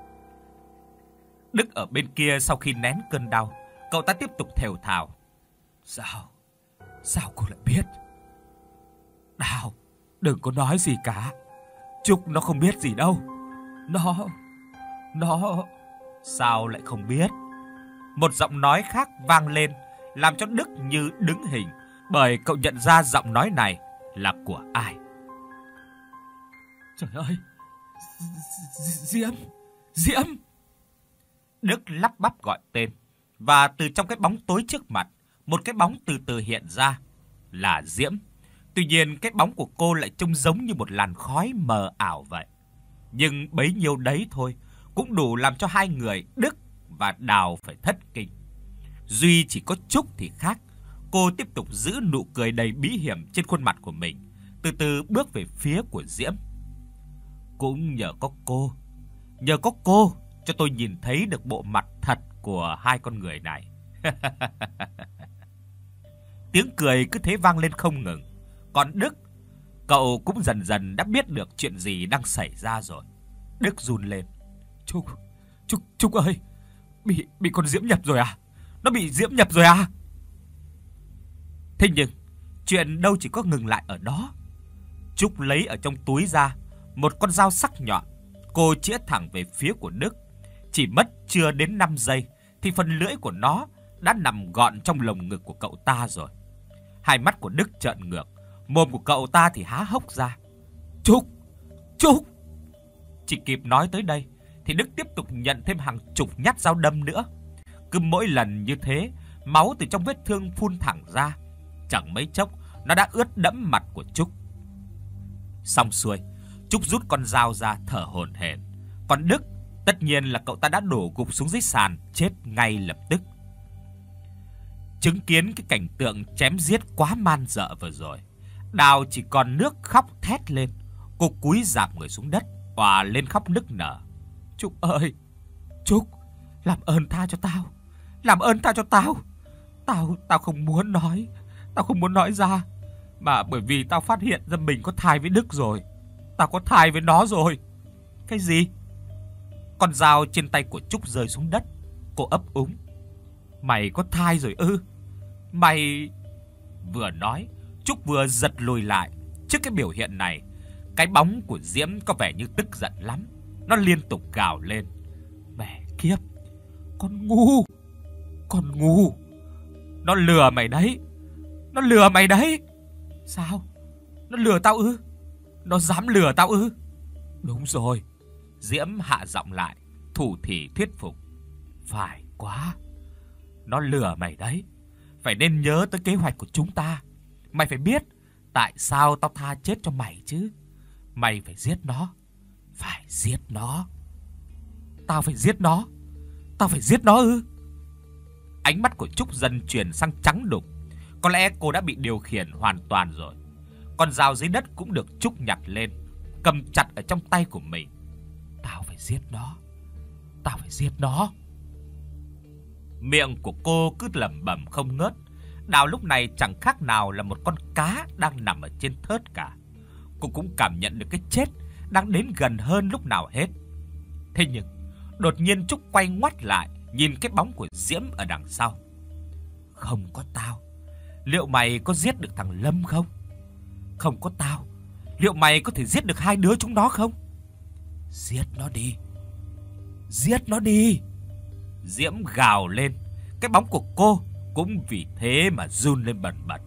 B: Đức ở bên kia sau khi nén cơn đau, cậu ta tiếp tục thều thào. Sao? Sao cô lại biết? Đào, đừng có nói gì cả. Trúc nó không biết gì đâu. Nó... Nó... Sao lại không biết? Một giọng nói khác vang lên, làm cho Đức như đứng hình, bởi cậu nhận ra giọng nói này là của ai. Trời ơi! Diễm! Diễm! Đức lắp bắp gọi tên, và từ trong cái bóng tối trước mặt, một cái bóng từ từ hiện ra, là Diễm. Tuy nhiên cái bóng của cô lại trông giống như một làn khói mờ ảo vậy. Nhưng bấy nhiêu đấy thôi cũng đủ làm cho hai người Đức và Đào phải thất kinh. Duy chỉ có Trúc thì khác. Cô tiếp tục giữ nụ cười đầy bí hiểm trên khuôn mặt của mình, từ từ bước về phía của Diễm. Cũng nhờ có cô, nhờ có cô cho tôi nhìn thấy được bộ mặt thật của hai con người này. Tiếng cười cứ thế vang lên không ngừng. Còn Đức, cậu cũng dần dần đã biết được chuyện gì đang xảy ra rồi. Đức run lên. Trúc, Trúc, Trúc ơi, bị bị con Diễm nhập rồi à? Nó bị Diễm nhập rồi à? Thế nhưng chuyện đâu chỉ có ngừng lại ở đó. Trúc lấy ở trong túi ra một con dao sắc nhọn. Cô chĩa thẳng về phía của Đức. Chỉ mất chưa đến năm giây thì phần lưỡi của nó đã nằm gọn trong lồng ngực của cậu ta rồi. Hai mắt của Đức trợn ngược, mồm của cậu ta thì há hốc ra. Trúc! Trúc! Chỉ kịp nói tới đây thì Đức tiếp tục nhận thêm hàng chục nhát dao đâm nữa. Cứ mỗi lần như thế, máu từ trong vết thương phun thẳng ra. Chẳng mấy chốc nó đã ướt đẫm mặt của Trúc. Xong xuôi, Trúc rút con dao ra thở hổn hển. Còn Đức, tất nhiên là cậu ta đã đổ gục xuống dưới sàn, chết ngay lập tức. Chứng kiến cái cảnh tượng chém giết quá man dợ vừa rồi, Đào chỉ còn nước khóc thét lên. Cô cúi rạp người xuống đất, òa lên khóc nức nở. Trúc ơi, Trúc, làm ơn tha cho tao, làm ơn tha cho tao. Tao, tao không muốn nói, tao không muốn nói ra. Mà bởi vì tao phát hiện ra mình có thai với Đức rồi. Tao có thai với nó rồi. Cái gì? Con dao trên tay của Trúc rơi xuống đất. Cô ấp úng. Mày có thai rồi ư? Mày... Vừa nói, Trúc vừa giật lùi lại. Trước cái biểu hiện này, cái bóng của Diễm có vẻ như tức giận lắm. Nó liên tục gào lên. Mẹ kiếp, con ngu, con ngu. Nó lừa mày đấy, nó lừa mày đấy. Sao? Nó lừa tao ư? Nó dám lừa tao ư? Đúng rồi. Diễm hạ giọng lại, thủ thỉ thuyết phục. Phải quá, nó lừa mày đấy. Phải nên nhớ tới kế hoạch của chúng ta. Mày phải biết tại sao tao tha chết cho mày chứ. Mày phải giết nó. Phải giết nó. Tao phải giết nó. Tao phải giết nó ư? Ánh mắt của Trúc dần chuyển sang trắng đục. Có lẽ cô đã bị điều khiển hoàn toàn rồi. Con dao dưới đất cũng được Trúc nhặt lên, cầm chặt ở trong tay của mình. Tao phải giết nó. Tao phải giết nó. Miệng của cô cứ lẩm bẩm không ngớt. Đào lúc này chẳng khác nào là một con cá đang nằm ở trên thớt cả. Cô cũng cảm nhận được cái chết đang đến gần hơn lúc nào hết. Thế nhưng, đột nhiên Trúc quay ngoắt lại, nhìn cái bóng của Diễm ở đằng sau. Không có tao, liệu mày có giết được thằng Lâm không? Không có tao, liệu mày có thể giết được hai đứa chúng nó không? Giết nó đi, giết nó đi. Diễm gào lên, cái bóng của cô cũng vì thế mà run lên bần bật.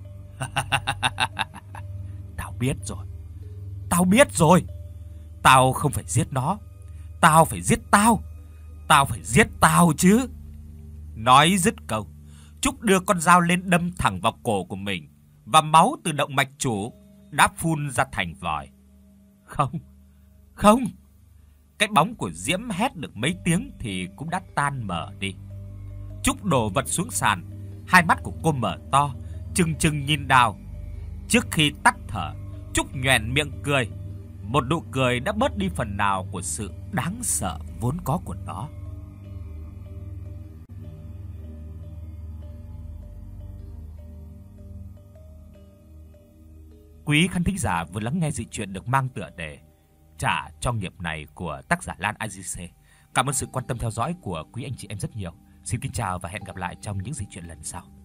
B: Tao biết rồi, tao biết rồi. Tao không phải giết nó, tao phải giết tao. Tao phải giết tao chứ. Nói dứt câu, Trúc đưa con dao lên đâm thẳng vào cổ của mình, và máu từ động mạch chủ đã phun ra thành vòi. Không, không. Cái bóng của Diễm hét được mấy tiếng thì cũng đã tan mờ đi. Trúc đổ vật xuống sàn, hai mắt của cô mở to, trừng trừng nhìn Đào. Trước khi tắt thở, Trúc nhoẻn miệng cười, một nụ cười đã bớt đi phần nào của sự đáng sợ vốn có của nó. Quý khán thính giả vừa lắng nghe dị truyện được mang tựa đề Trả cho nghiệp này của tác giả Lan i giê xê. Cảm ơn sự quan tâm theo dõi của quý anh chị em rất nhiều. Xin kính chào và hẹn gặp lại trong những dị truyện lần sau.